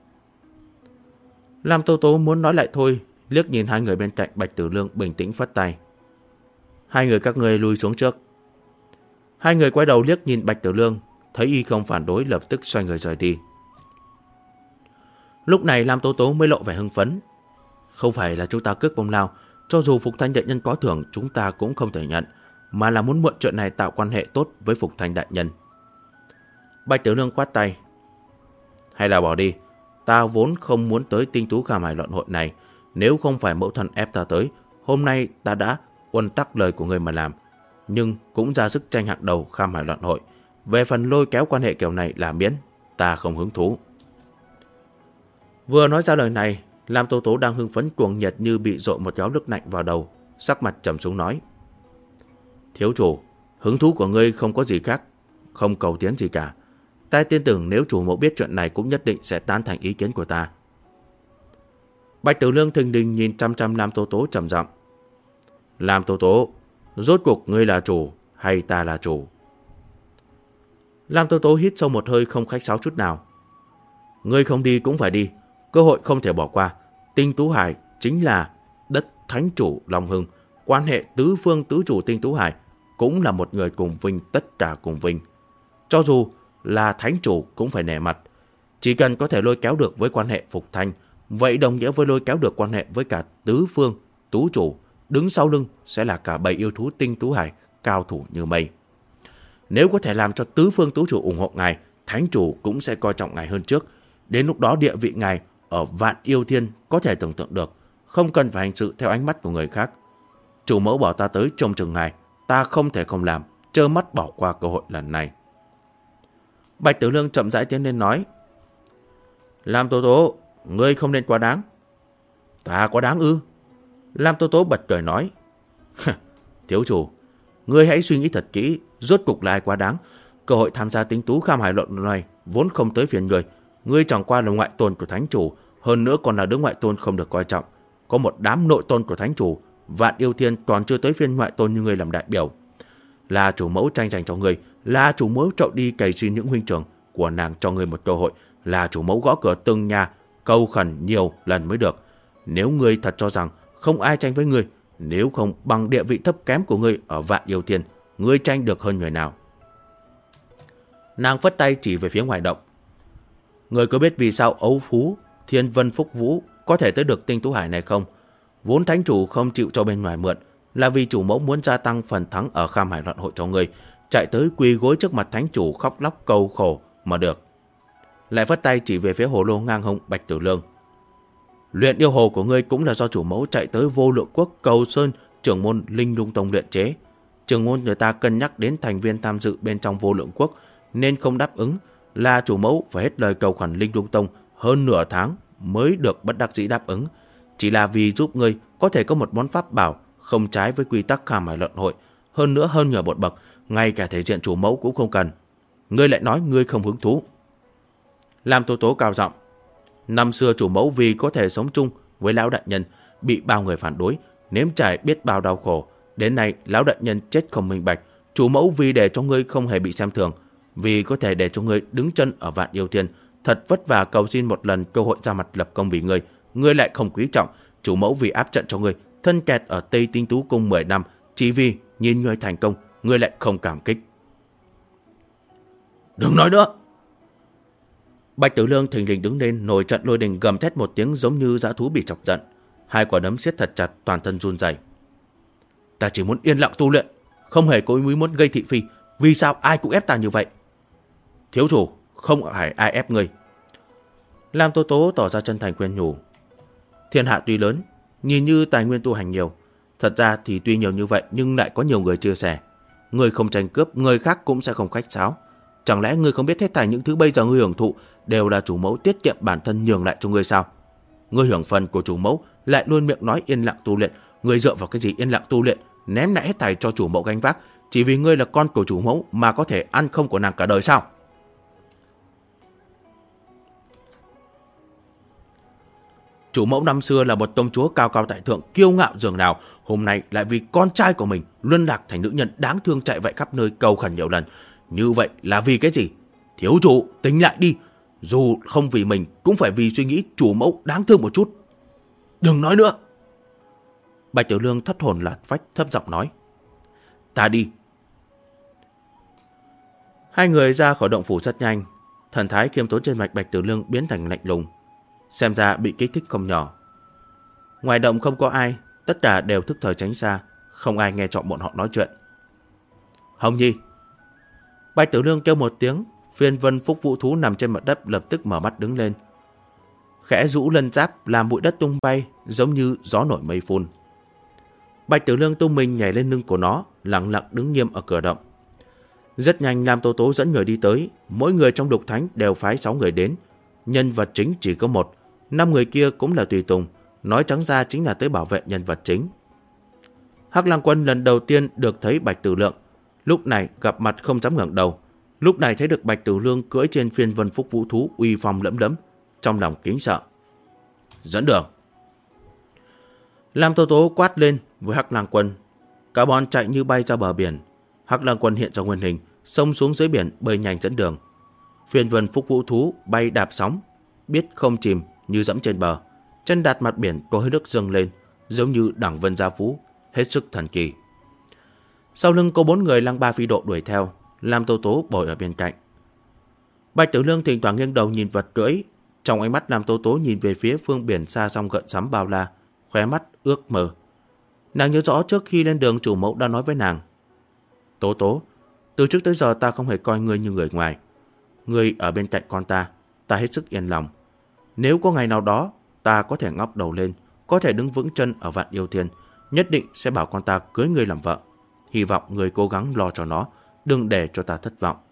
Lam Tố Tố muốn nói lại thôi, liếc nhìn hai người bên cạnh Bạch Tử Lương bình tĩnh phất tay. Hai người các ngươi lui xuống trước. Hai người quay đầu liếc nhìn Bạch Tử Lương, thấy y không phản đối lập tức xoay người rời đi. Lúc này Lam Tố Tố mới lộ vẻ hưng phấn. Không phải là chúng ta cướp công lao, cho dù Phục Thanh đại nhân có thưởng chúng ta cũng không thể nhận, mà là muốn mượn chuyện này tạo quan hệ tốt với Phục Thanh đại nhân. Bạch Tử Lương quát tay. Hay là bỏ đi, ta vốn không muốn tới Tinh Tú Khảm Hải luận hội này, nếu không phải mẫu thân ép ta tới, hôm nay ta đã uân tắc lời của người mà làm, nhưng cũng ra sức tranh hạng đầu Khảm Hải luận hội. Về phần lôi kéo quan hệ kiểu này là miễn, ta không hứng thú. Vừa nói ra lời này, Lam Tố Tố đang hưng phấn cuồng nhiệt như bị dội một gáo nước lạnh vào đầu, sắc mặt trầm xuống nói. Thiếu chủ, hứng thú của ngươi không có gì khác, không cầu tiến gì cả. Ta tin tưởng nếu chủ mẫu biết chuyện này cũng nhất định sẽ tán thành ý kiến của ta. Bạch Tử Lương thình lình nhìn chăm chăm Lam Tố Tố trầm giọng. Lam Tố Tố, rốt cuộc ngươi là chủ hay ta là chủ? Lam Tố Tố hít sâu một hơi không khách sáo chút nào. Ngươi không đi cũng phải đi, cơ hội không thể bỏ qua. Tinh Tú Hải chính là đất thánh chủ Long Hưng, quan hệ tứ phương tứ chủ Tinh Tú Hải cũng là một người cùng vinh, tất cả cùng vinh. Cho dù là thánh chủ cũng phải nể mặt. Chỉ cần có thể lôi kéo được với quan hệ Phục Thanh, vậy đồng nghĩa với lôi kéo được quan hệ với cả tứ phương tú chủ, đứng sau lưng sẽ là cả bầy yêu thú Tinh Tú Hải, cao thủ như mây. Nếu có thể làm cho tứ phương tú chủ ủng hộ ngài, thánh chủ cũng sẽ coi trọng ngài hơn trước. Đến lúc đó địa vị ngài ở Vạn Yêu Thiên có thể tưởng tượng được, không cần phải hành sự theo ánh mắt của người khác. Chủ mẫu bảo ta tới trông chừng ngài, ta không thể không làm, trơ mắt bỏ qua cơ hội lần này. Bạch Tử Lương chậm rãi tiến lên nói: Lam Tố Tố, ngươi không nên quá đáng. Ta quá đáng ư? Lam Tố Tố bật cười nói: Thiếu chủ, ngươi hãy suy nghĩ thật kỹ, rốt cục là ai quá đáng. Cơ hội tham gia tính tú kham hải luận này vốn không tới phiền ngươi. Ngươi chẳng qua là ngoại tôn của thánh chủ, hơn nữa còn là đứa ngoại tôn không được coi trọng. Có một đám nội tôn của thánh chủ, Vạn Yêu Thiên còn chưa tới phiên ngoại tôn như ngươi làm đại biểu. Là chủ mẫu tranh giành cho ngươi, là chủ mẫu trộn đi cày xin những huynh trưởng của nàng cho ngươi một cơ hội, là chủ mẫu gõ cửa từng nhà cầu khẩn nhiều lần mới được. Nếu ngươi thật cho rằng không ai tranh với ngươi, nếu không bằng địa vị thấp kém của ngươi ở Vạn Yêu Thiên, ngươi tranh được hơn người nào? Nàng phất tay chỉ về phía ngoài động. Ngươi có biết vì sao Âu Phú, Thiên Vân Phúc Vũ có thể tới được tinh tú hải này không? Vốn thánh chủ không chịu cho bên ngoài mượn, là vì chủ mẫu muốn gia tăng phần thắng ở kham hải luận hội cho ngươi, chạy tới quỳ gối trước mặt thánh chủ khóc lóc cầu khổ mà được. Lại phất tay chỉ về phía hồ lô ngang hông Bạch Tử Lương. Luyện yêu hồ của ngươi cũng là do chủ mẫu chạy tới Vô Lượng Quốc cầu sơn trưởng môn Linh Lung Tông luyện chế. Trưởng môn người ta cân nhắc đến thành viên tham dự bên trong Vô Lượng Quốc nên không đáp ứng, là chủ mẫu phải hết lời cầu khẩn Linh Lung Tông hơn nửa tháng mới được bất đắc dĩ đáp ứng. Chỉ là vì giúp ngươi có thể có một món pháp bảo không trái với quy tắc kham hải luận hội, hơn nữa hơn nhờ một bậc, ngay cả thể diện chủ mẫu cũng không cần. Ngươi lại nói ngươi không hứng thú. Lam Tố Tố cao giọng: Năm xưa chủ mẫu vì có thể sống chung với lão đại nhân, bị bao người phản đối, nếm trải biết bao đau khổ. Đến nay lão đại nhân chết không minh bạch, chủ mẫu vì để cho ngươi không hề bị xem thường, vì có thể để cho ngươi đứng chân ở Vạn Yêu Thiên, thật vất vả cầu xin một lần cơ hội ra mặt lập công vì ngươi lại không quý trọng. Chủ mẫu vì áp trận cho ngươi, thân kẹt ở Tây Tinh Tú Cung 10 năm, chỉ vì nhìn ngươi thành công, ngươi lại không cảm kích. Đừng nói nữa! Bạch Tử Lương thình lình đứng lên, nổi trận lôi đình, gầm thét một tiếng giống như dã thú bị chọc giận, hai quả đấm siết thật chặt, toàn thân run rẩy. Ta chỉ muốn yên lặng tu luyện, không hề có ý muốn gây thị phi. Vì sao ai cũng ép ta như vậy? Thiếu chủ, không phải ai ép ngươi. Lam Tố Tố tỏ ra chân thành khuyên nhủ. Thiên hạ tuy lớn, nhìn như tài nguyên tu hành nhiều, thật ra thì tuy nhiều như vậy nhưng lại có nhiều người chia sẻ. Ngươi không tranh cướp, người khác cũng sẽ không khách sáo. Chẳng lẽ ngươi không biết hết thảy những thứ bây giờ ngươi hưởng thụ đều là chủ mẫu tiết kiệm bản thân nhường lại cho ngươi sao? Ngươi hưởng phần của chủ mẫu lại luôn miệng nói yên lặng tu luyện. Ngươi dựa vào cái gì yên lặng tu luyện, ném lại hết thảy cho chủ mẫu gánh vác, chỉ vì ngươi là con của chủ mẫu mà có thể ăn không của nàng cả đời sao? Chủ mẫu năm xưa là một công chúa cao cao tại thượng, kiêu ngạo dường nào, hôm nay lại vì con trai của mình luân lạc thành nữ nhân đáng thương chạy vậy khắp nơi cầu khẩn nhiều lần. Như vậy là vì cái gì? Thiếu chủ, tính lại đi. Dù không vì mình, cũng phải vì suy nghĩ chủ mẫu đáng thương một chút. Đừng nói nữa. Bạch Tiểu Lương thất hồn lạc phách thấp giọng nói. Ta đi. Hai người ra khỏi động phủ rất nhanh. Thần thái khiêm tốn trên mặt Bạch Tiểu Lương biến thành lạnh lùng, xem ra bị kích thích không nhỏ. Ngoài động không có ai, tất cả đều thức thời tránh xa, không ai nghe trộm bọn họ nói chuyện. Hồng Nhi. Bạch Tiểu Lương kêu một tiếng, Phiên Vân Phúc Vũ thú nằm trên mặt đất lập tức mở mắt đứng lên, khẽ rũ lân giáp làm bụi đất tung bay giống như gió nổi mây phun. Bạch Tiểu Lương tung mình nhảy lên lưng của nó, lặng lặng đứng nghiêm ở cửa động. Rất nhanh Lam Tố Tố dẫn người đi tới, mỗi người trong Đục Thánh đều phái 6 người đến. Nhân vật chính chỉ có 1, 5 người kia cũng là tùy tùng, nói trắng ra chính là tới bảo vệ nhân vật chính. Hắc Lang Quân lần đầu tiên được thấy Bạch Tử Lượng, lúc này gặp mặt không dám ngẩng đầu. Lúc này thấy được Bạch Tử Lương cưỡi trên Phiên Vân Phúc Vũ thú uy phong lẫm lẫm, trong lòng kính sợ. Dẫn đường. Lam Tố Tố quát lên với Hắc Lang Quân. Cả bọn chạy như bay ra bờ biển. Hắc Lang Quân hiện ra nguyên hình, xông xuống dưới biển bơi nhanh dẫn đường. Phiên Vân Phúc Vũ thú bay đạp sóng, biết không chìm như dẫm trên bờ, chân đạt mặt biển có hơi nước dâng lên, giống như đẳng vân gia phú, hết sức thần kỳ. Sau lưng có 4 người lăng ba phi độ đuổi theo, Lam Tố Tố bồi ở bên cạnh. Bạch Tiểu Lương thỉnh thoảng nghiêng đầu nhìn vật cưỡi, trong ánh mắt Lam Tố Tố nhìn về phía phương biển xa xăm gợn sóng bao la, khóe mắt ước mơ. Nàng nhớ rõ trước khi lên đường chủ mẫu đã nói với nàng: Tố Tố, từ trước tới giờ ta không hề coi ngươi như người ngoài. Ngươi ở bên cạnh con ta hết sức yên lòng. Nếu có ngày nào đó ta có thể ngóc đầu lên, có thể đứng vững chân ở Vạn Yêu Thiên, nhất định sẽ bảo con ta cưới ngươi làm vợ. Hy vọng ngươi cố gắng lo cho nó, đừng để cho ta thất vọng.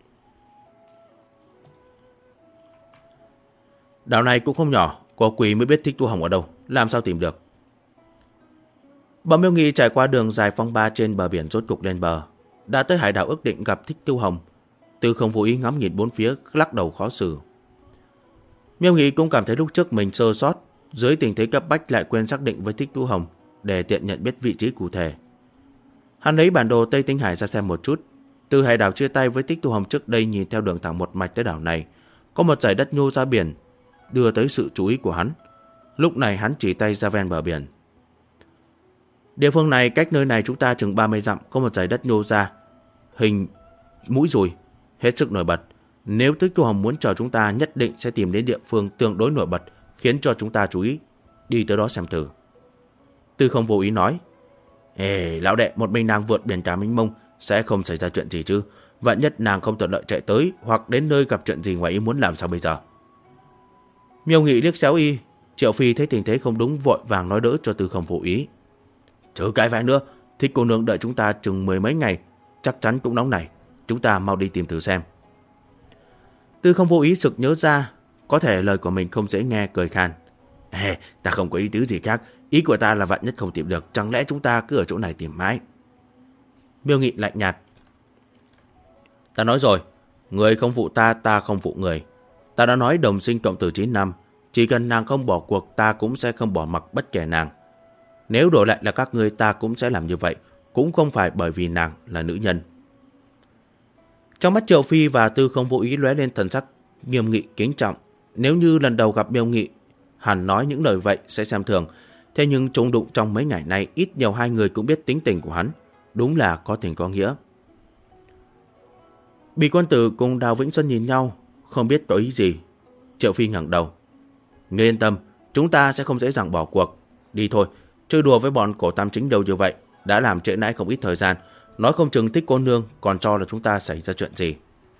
Đảo này cũng không nhỏ, có quỷ mới biết Thích Tu Hồng ở đâu, làm sao tìm được. Bọn Miêu Nghị trải qua đường dài phong ba trên bờ biển rốt cục lên bờ, đã tới hải đảo ước định gặp Thích Tu Hồng. Tư không vô ý ngắm nhìn bốn phía, lắc đầu khó xử. Miêu Nghị cũng cảm thấy lúc trước mình sơ sót, dưới tình thế cấp bách lại quên xác định với Thích Tu Hồng để tiện nhận biết vị trí cụ thể. Hắn lấy bản đồ Tây Tinh Hải ra xem một chút. Từ hải đảo chia tay với Thích Tu Hồng trước đây nhìn theo đường thẳng một mạch tới đảo này, có một dải đất nhô ra biển, đưa tới sự chú ý của hắn. Lúc này hắn chỉ tay ra ven bờ biển. Địa phương này cách nơi này chúng ta chừng 30 dặm, có một dải đất nhô ra, hình mũi dùi, hết sức nổi bật. Nếu Thích Tu Hồng muốn chờ chúng ta, nhất định sẽ tìm đến địa phương tương đối nổi bật, khiến cho chúng ta chú ý. Đi tới đó xem thử. Tư không vô ý nói. Ê, lão đệ, một mình nàng vượt biển cả mênh mông, sẽ không xảy ra chuyện gì chứ? Vạn nhất nàng không thuận lợi chạy tới, hoặc đến nơi gặp chuyện gì ngoài ý muốn, làm sao bây giờ? Miêu Nghị liếc xéo y. Triệu Phi thấy tình thế không đúng, vội vàng nói đỡ cho Tư không vô ý. Chứ cái vãi nữa, Thích cô nương đợi chúng ta chừng 10 mấy ngày, chắc chắn cũng nóng này. Chúng ta mau đi tìm thử xem. Tư không vô ý sực nhớ ra, có thể lời của mình không dễ nghe, cười khan. Ê, ta không có ý tứ gì khác. Ý của ta là vạn nhất không tìm được, chẳng lẽ chúng ta cứ ở chỗ này tìm mãi? Miêu Nghị lạnh nhạt. Ta nói rồi, người không phụ ta, ta không phụ người. Ta đã nói đồng sinh cộng tử 9 năm, chỉ cần nàng không bỏ cuộc, ta cũng sẽ không bỏ mặc bất kể nàng. Nếu đổi lại là các ngươi, ta cũng sẽ làm như vậy, cũng không phải bởi vì nàng là nữ nhân. Trong mắt Triệu Phi và Tư không vô ý lóe lên thần sắc nghiêm nghị kính trọng. Nếu như lần đầu gặp Miêu Nghị, hẳn nói những lời vậy sẽ xem thường. Thế nhưng trùng đụng trong mấy ngày nay, ít nhiều hai người cũng biết tính tình của hắn. Đúng là có tình có nghĩa. Bì Quân Tử cùng Đào Vĩnh Xuân nhìn nhau, không biết có ý gì. Triệu Phi ngẩng đầu. Ngươi yên tâm, chúng ta sẽ không dễ dàng bỏ cuộc. Đi thôi, chơi đùa với bọn cổ tam chính đâu như vậy, đã làm trễ nãy không ít thời gian. Nói không chừng Thích cô nương còn cho là chúng ta xảy ra chuyện gì.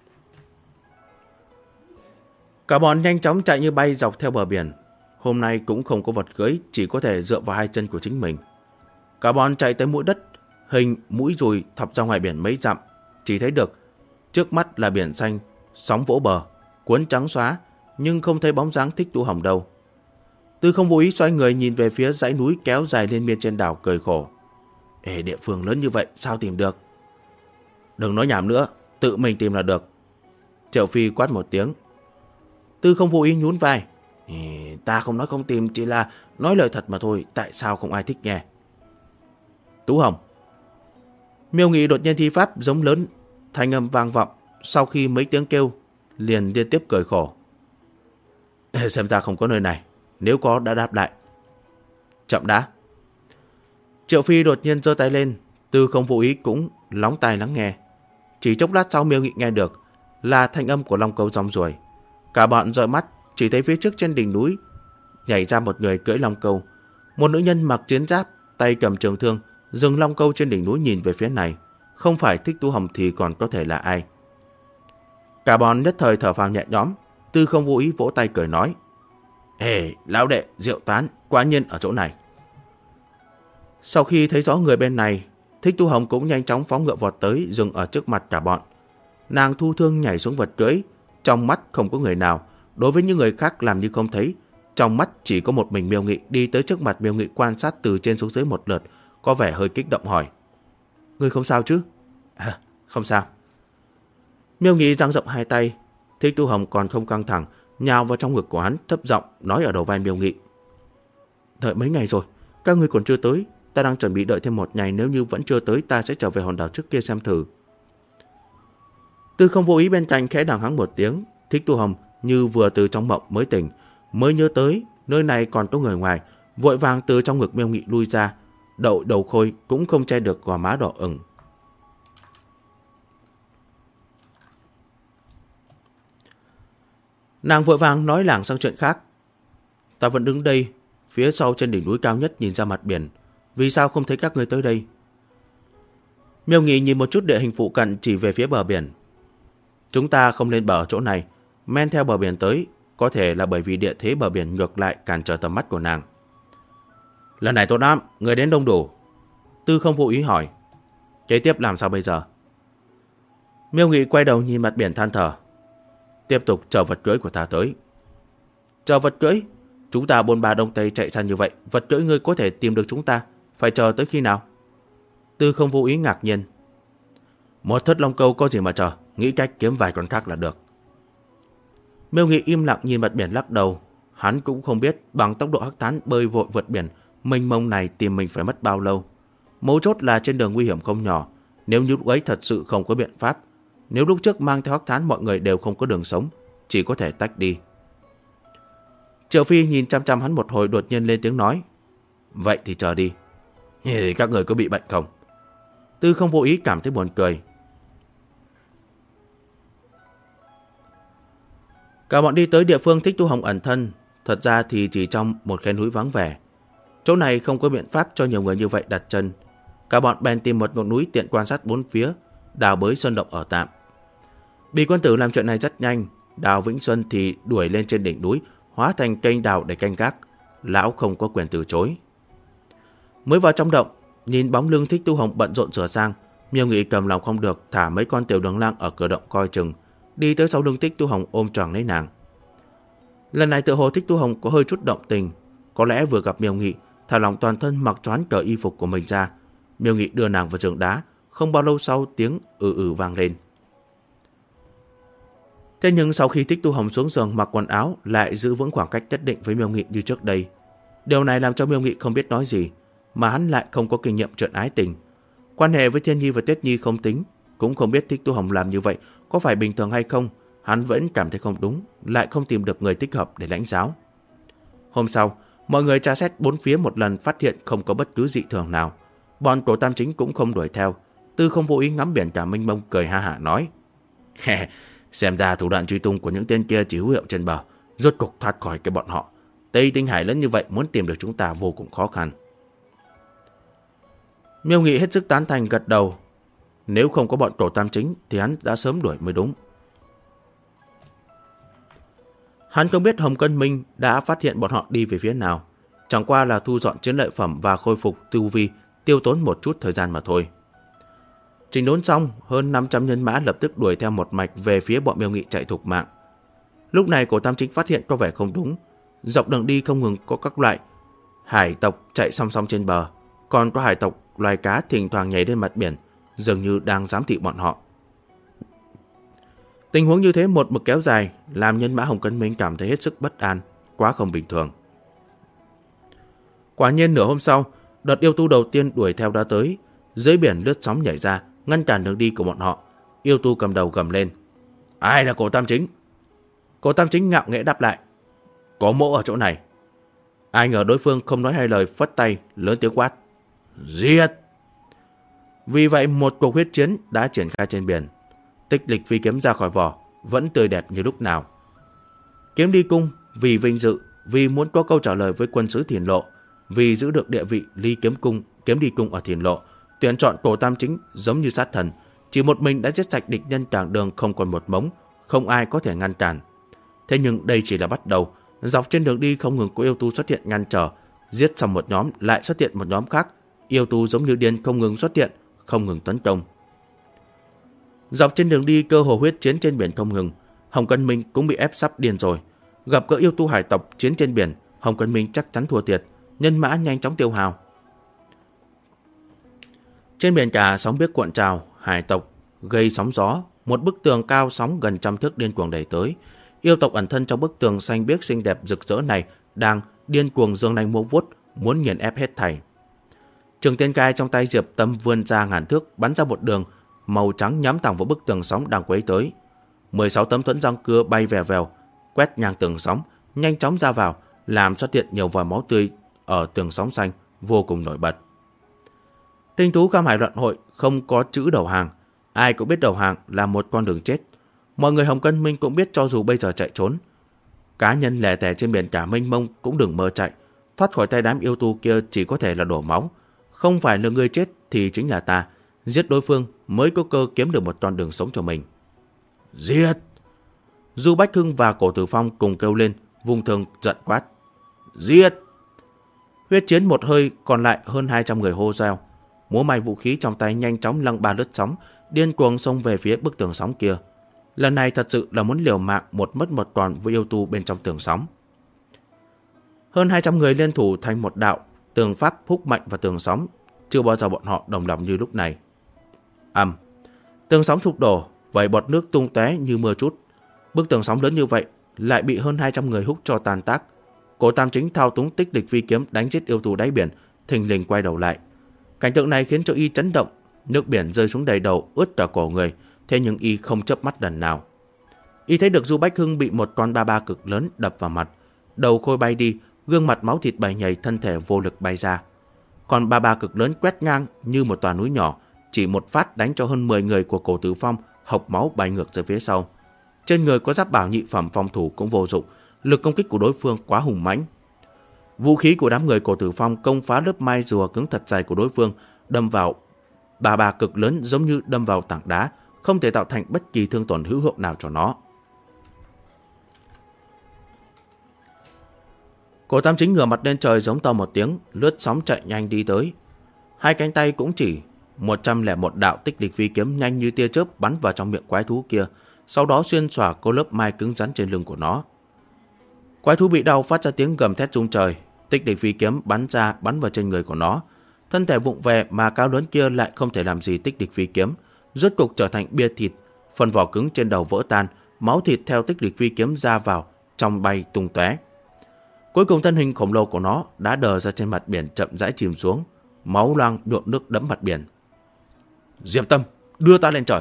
Cả bọn nhanh chóng chạy như bay dọc theo bờ biển. Hôm nay cũng không có vật cưỡi, chỉ có thể dựa vào hai chân của chính mình. Cả bọn chạy tới mũi đất, hình mũi dùi thọc ra ngoài biển mấy dặm, chỉ thấy được trước mắt là biển xanh, sóng vỗ bờ, cuốn trắng xóa, nhưng không thấy bóng dáng Thích Tu Hồng đâu. Tư không vô ý xoay người nhìn về phía dãy núi kéo dài lên miên trên đảo, cười khổ. Ê, địa phương lớn như vậy sao tìm được? Đừng nói nhảm nữa, tự mình tìm là được. Triệu Phi quát một tiếng. Tư không vô ý nhún vai. Ta không nói không tìm, chỉ là nói lời thật mà thôi, tại sao không ai thích nghe? Tú Hồng. Miêu Nghị đột nhiên thi pháp giống lớn, thanh âm vang vọng, sau khi mấy tiếng kêu, liền liên tiếp cười khổ. Xem ra không có nơi này, nếu có đã đáp lại. Chậm đã. Triệu Phi đột nhiên giơ tay lên, Tư không vô ý cũng lóng tai lắng nghe. Chỉ chốc lát sau Miêu Nghị nghe được là thanh âm của long câu rong ruổi. Cả bọn dõi mắt, chỉ thấy phía trước trên đỉnh núi nhảy ra một người cưỡi long câu. Một nữ nhân mặc chiến giáp, tay cầm trường thương, dừng long câu trên đỉnh núi nhìn về phía này. Không phải Thích Tu Hồng thì còn có thể là ai? Cả bọn nhất thời thở phào nhẹ nhõm. Tư không vô ý vỗ tay cười nói. Ê, lão đệ, rượu tán, quả nhiên ở chỗ này. Sau khi thấy rõ người bên này, Thích Tu Hồng cũng nhanh chóng phóng ngựa vọt tới, dừng ở trước mặt cả bọn. Nàng thu thương nhảy xuống vật cưỡi, trong mắt không có người nào. Đối với những người khác làm như không thấy, trong mắt chỉ có một mình Miêu Nghị. Đi tới trước mặt Miêu Nghị quan sát từ trên xuống dưới một lượt, có vẻ hơi kích động hỏi. Ngươi không sao chứ? Không sao. Miêu Nghị dang rộng hai tay. Thích Tu Hồng còn không căng thẳng, nhào vào trong ngực của hắn, thấp giọng nói ở đầu vai Miêu Nghị. Đợi mấy ngày rồi, các ngươi còn chưa tới. Ta đang chuẩn bị đợi thêm một ngày, nếu như vẫn chưa tới ta sẽ trở về hòn đảo trước kia xem thử. Tư không vô ý bên cạnh khẽ đằng hắng một tiếng. Thích Tu Hồng như vừa từ trong mộng mới tỉnh, mới nhớ tới nơi này còn có người ngoài, vội vàng từ trong ngực Miêu Nghị lui ra. Đậu đầu khôi cũng không che được gò má đỏ ửng. Nàng vội vàng nói lảng sang chuyện khác. Ta vẫn đứng đây, phía sau trên đỉnh núi cao nhất nhìn ra mặt biển. Vì sao không thấy các người tới đây? Miêu Nghị nhìn một chút địa hình phụ cận, chỉ về phía bờ biển. Chúng ta không lên bờ ở chỗ này, men theo bờ biển tới, có thể là bởi vì địa thế bờ biển ngược lại cản trở tầm mắt của nàng. Lần này tốt lắm, người đến đông đủ. Tư không vô ý hỏi. Kế tiếp làm sao bây giờ? Miêu Nghị quay đầu nhìn mặt biển than thở. Tiếp tục chờ vật cưỡi của ta tới. Chờ vật cưỡi? Chúng ta bôn ba đông tây chạy xa như vậy, vật cưỡi ngươi có thể tìm được chúng ta, phải chờ tới khi nào? Tư không vô ý ngạc nhiên. Một thất long câu có gì mà chờ, nghĩ cách kiếm vài con khác là được. Miêu Nghị im lặng nhìn mặt biển lắc đầu. Hắn cũng không biết bằng tốc độ hắc thán bơi vội vượt biển mênh mông này tìm mình phải mất bao lâu. Mấu chốt là trên đường nguy hiểm không nhỏ. Nếu như lúc ấy thật sự không có biện pháp, nếu lúc trước mang theo hắc thán mọi người đều không có đường sống, chỉ có thể tách đi. Triệu Phi nhìn chăm chăm hắn một hồi, đột nhiên lên tiếng nói. Vậy thì chờ đi. Các người có bị bệnh không? Tư không vô ý cảm thấy buồn cười. Cả bọn đi tới địa phương Thích Tu Hồng ẩn thân. Thật ra thì chỉ trong một khe núi vắng vẻ. Chỗ này không có biện pháp cho nhiều người như vậy đặt chân. Cả bọn bèn tìm một ngọn núi tiện quan sát bốn phía, đào bới sơn động ở tạm. Bì quân tử làm chuyện này rất nhanh. Đào Vĩnh Xuân thì đuổi lên trên đỉnh núi, hóa thành kênh đào để canh gác. Lão không có quyền từ chối. Mới vào trong động, nhìn bóng lưng Thích Tu Hồng bận rộn sửa sang, Miêu Nghị cầm lòng không được, thả mấy con tiểu đường lang ở cửa động coi chừng, đi tới sau lưng Thích Tu Hồng ôm choàng lấy nàng. Lần này tựa hồ Thích Tu Hồng có hơi chút động tình, có lẽ vừa gặp Miêu Nghị, thả lòng toàn thân mặc choán cởi y phục của mình ra. Miêu Nghị đưa nàng vào giường đá, không bao lâu sau tiếng vang lên. Thế nhưng sau khi Thích Tu Hồng xuống giường mặc quần áo, lại giữ vững khoảng cách nhất định với Miêu Nghị như trước đây. Điều này làm cho Miêu Nghị không biết nói gì, mà hắn lại không có kinh nghiệm chuyện ái tình. Quan hệ với Thiên Nhi và Tuyết Nhi không tính, cũng không biết Thích Tu Hồng làm như vậy có phải bình thường hay không. Hắn vẫn cảm thấy không đúng, lại không tìm được người thích hợp để lãnh giáo. Hôm sau, mọi người tra xét bốn phía một lần, phát hiện không có bất cứ dị thường nào. Bọn Cổ Tam Chính cũng không đuổi theo. Tư không vô ý ngắm biển cả mênh mông, cười ha hả nói. Xem ra thủ đoạn truy tung của những tên kia chỉ hữu hiệu trên bờ, rốt cục thoát khỏi cái bọn họ. Tây Tinh Hải lớn như vậy, muốn tìm được chúng ta vô cùng khó khăn. Miêu Nghị hết sức tán thành gật đầu. Nếu không có bọn Cổ Tam Chính thì hắn đã sớm đuổi mới đúng. Hắn không biết Hồng Cân Minh đã phát hiện bọn họ đi về phía nào. Chẳng qua là thu dọn chiến lợi phẩm và khôi phục tu vi, tiêu tốn một chút thời gian mà thôi. Chỉnh đốn xong, hơn 500 nhân mã lập tức đuổi theo một mạch về phía bọn Miêu Nghị chạy thục mạng. Lúc này Cổ Tam Chính phát hiện có vẻ không đúng. Dọc đường đi không ngừng có các loại hải tộc chạy song song trên bờ, còn có hải tộc loài cá thỉnh thoảng nhảy lên mặt biển, dường như đang giám thị bọn họ. Tình huống như thế một mực kéo dài, làm nhân mã Hồng Cân Minh cảm thấy hết sức bất an, quá không bình thường. Quả nhiên nửa hôm sau, đợt yêu tu đầu tiên đuổi theo đã tới. Dưới biển lướt sóng nhảy ra, ngăn cản đường đi của bọn họ. Yêu tu cầm đầu gầm lên. Ai là Cổ Tam Chính? Cổ Tam Chính ngạo nghễ đáp lại. Có mỗ ở chỗ này. Ai ngờ đối phương không nói hai lời, phất tay lớn tiếng quát. Giết! Vì vậy một cuộc huyết chiến đã triển khai trên biển. Tích Lịch phi kiếm ra khỏi vỏ, vẫn tươi đẹp như lúc nào. Kiếm đi cung vì vinh dự, vì muốn có câu trả lời với quân sứ Thiền Lộ, vì giữ được địa vị ly kiếm cung, kiếm đi cung ở Thiền Lộ, tuyển chọn Cổ Tam Chính giống như sát thần, chỉ một mình đã giết sạch địch nhân cản đường không còn một mống, không ai có thể ngăn cản. Thế nhưng đây chỉ là bắt đầu, dọc trên đường đi không ngừng có yêu tu xuất hiện ngăn trở, giết xong một nhóm lại xuất hiện một nhóm khác, yêu tu giống như điên không ngừng xuất hiện, không ngừng tấn công. Dọc trên đường đi cơ hồ huyết chiến trên biển không ngừng, Hồng Cân Minh cũng bị ép sắp điên rồi. Gặp gỡ yêu tu hải tộc chiến trên biển, Hồng Cân Minh chắc chắn thua thiệt, nhân mã nhanh chóng tiêu hao. Trên biển cả sóng biếc cuộn trào, hải tộc gây sóng gió, một bức tường cao sóng gần 100 thước điên cuồng đẩy tới. Yêu tộc ẩn thân trong bức tường xanh biếc xinh đẹp rực rỡ này đang điên cuồng giương nanh múa vuốt, muốn nghiền ép hết thảy. Trường tiên cai trong tay Diệp Tâm vươn ra ngàn thước, bắn ra một đường màu trắng nhắm thẳng vào bức tường sóng đang quấy tới. 16 tấm thuẫn răng cưa bay vèo vèo, quét ngang tường sóng, nhanh chóng ra vào, làm xuất hiện nhiều vòi máu tươi ở tường sóng xanh, vô cùng nổi bật. Tinh thú Cam Hải Luận Hội không có chữ đầu hàng, ai cũng biết đầu hàng là một con đường chết. Mọi người Hồng Cân Minh cũng biết cho dù bây giờ chạy trốn, cá nhân lẻ tẻ trên biển cả mênh mông cũng đừng mơ chạy, thoát khỏi tay đám yêu tu kia chỉ có thể là đổ máu. Không phải là người chết thì chính là ta, giết đối phương mới có cơ kiếm được một con đường sống cho mình. Giết! Du Bách Hưng và Cổ Tử Phong cùng kêu lên, vung thương giận quát. Giết! Huyết chiến một hơi, còn lại hơn 200 người hô reo. Múa may vũ khí trong tay nhanh chóng lăng ba lướt sóng, điên cuồng xông về phía bức tường sóng kia. Lần này thật sự là muốn liều mạng một mất một còn với yêu tu bên trong tường sóng. Hơn 200 người liên thủ thành một đạo, tường pháp húc mạnh vào tường sóng. Chưa bao giờ bọn họ đồng lòng như lúc này. Tường sóng sụp đổ, vẩy bọt nước tung tóe như mưa trút. Bức tường sóng lớn như vậy lại bị hơn 200 người húc cho tan tác. Cổ Tam Chính thao túng tích địch phi kiếm đánh chết yêu tù đáy biển, thình lình quay đầu lại. Cảnh tượng này khiến cho y chấn động, nước biển rơi xuống đầy đầu, ướt cả cổ người, thế nhưng y không chớp mắt lần nào. Y thấy được Du Bách Hưng bị một con ba ba cực lớn đập vào mặt, đầu khôi bay đi, gương mặt máu thịt bầy nhầy, thân thể vô lực bay ra. Còn ba ba cực lớn quét ngang như một tòa núi nhỏ, chỉ một phát đánh cho hơn 10 người của Cổ Tử Phong hộc máu bay ngược ra phía sau. Trên người có giáp bảo nhị phẩm phòng thủ cũng vô dụng, lực công kích của đối phương quá hùng mãnh. Vũ khí của đám người Cổ Tử Phong công phá lớp mai rùa cứng thật dày của đối phương, đâm vào ba ba cực lớn giống như đâm vào tảng đá, không thể tạo thành bất kỳ thương tổn hữu hiệu nào cho nó. Cổ Tam Chính ngửa mặt lên trời giống to một tiếng, lướt sóng chạy nhanh đi tới. Hai cánh tay cũng chỉ 101 đạo tích địch phi kiếm nhanh như tia chớp bắn vào trong miệng quái thú kia, sau đó xuyên xòa cô lớp mai cứng rắn trên lưng của nó. Quái thú bị đau phát ra tiếng gầm thét rung trời, tích địch phi kiếm bắn ra bắn vào trên người của nó. Thân thể vụng về mà cao lớn kia lại không thể làm gì tích địch phi kiếm, rốt cục trở thành bia thịt, phần vỏ cứng trên đầu vỡ tan, máu thịt theo tích địch phi kiếm ra vào trong bay tung tóe. Cuối cùng thân hình khổng lồ của nó đã đờ ra trên mặt biển, chậm rãi chìm xuống, máu loang nhuộm nước đẫm mặt biển. Diệp Tâm, đưa ta lên trời!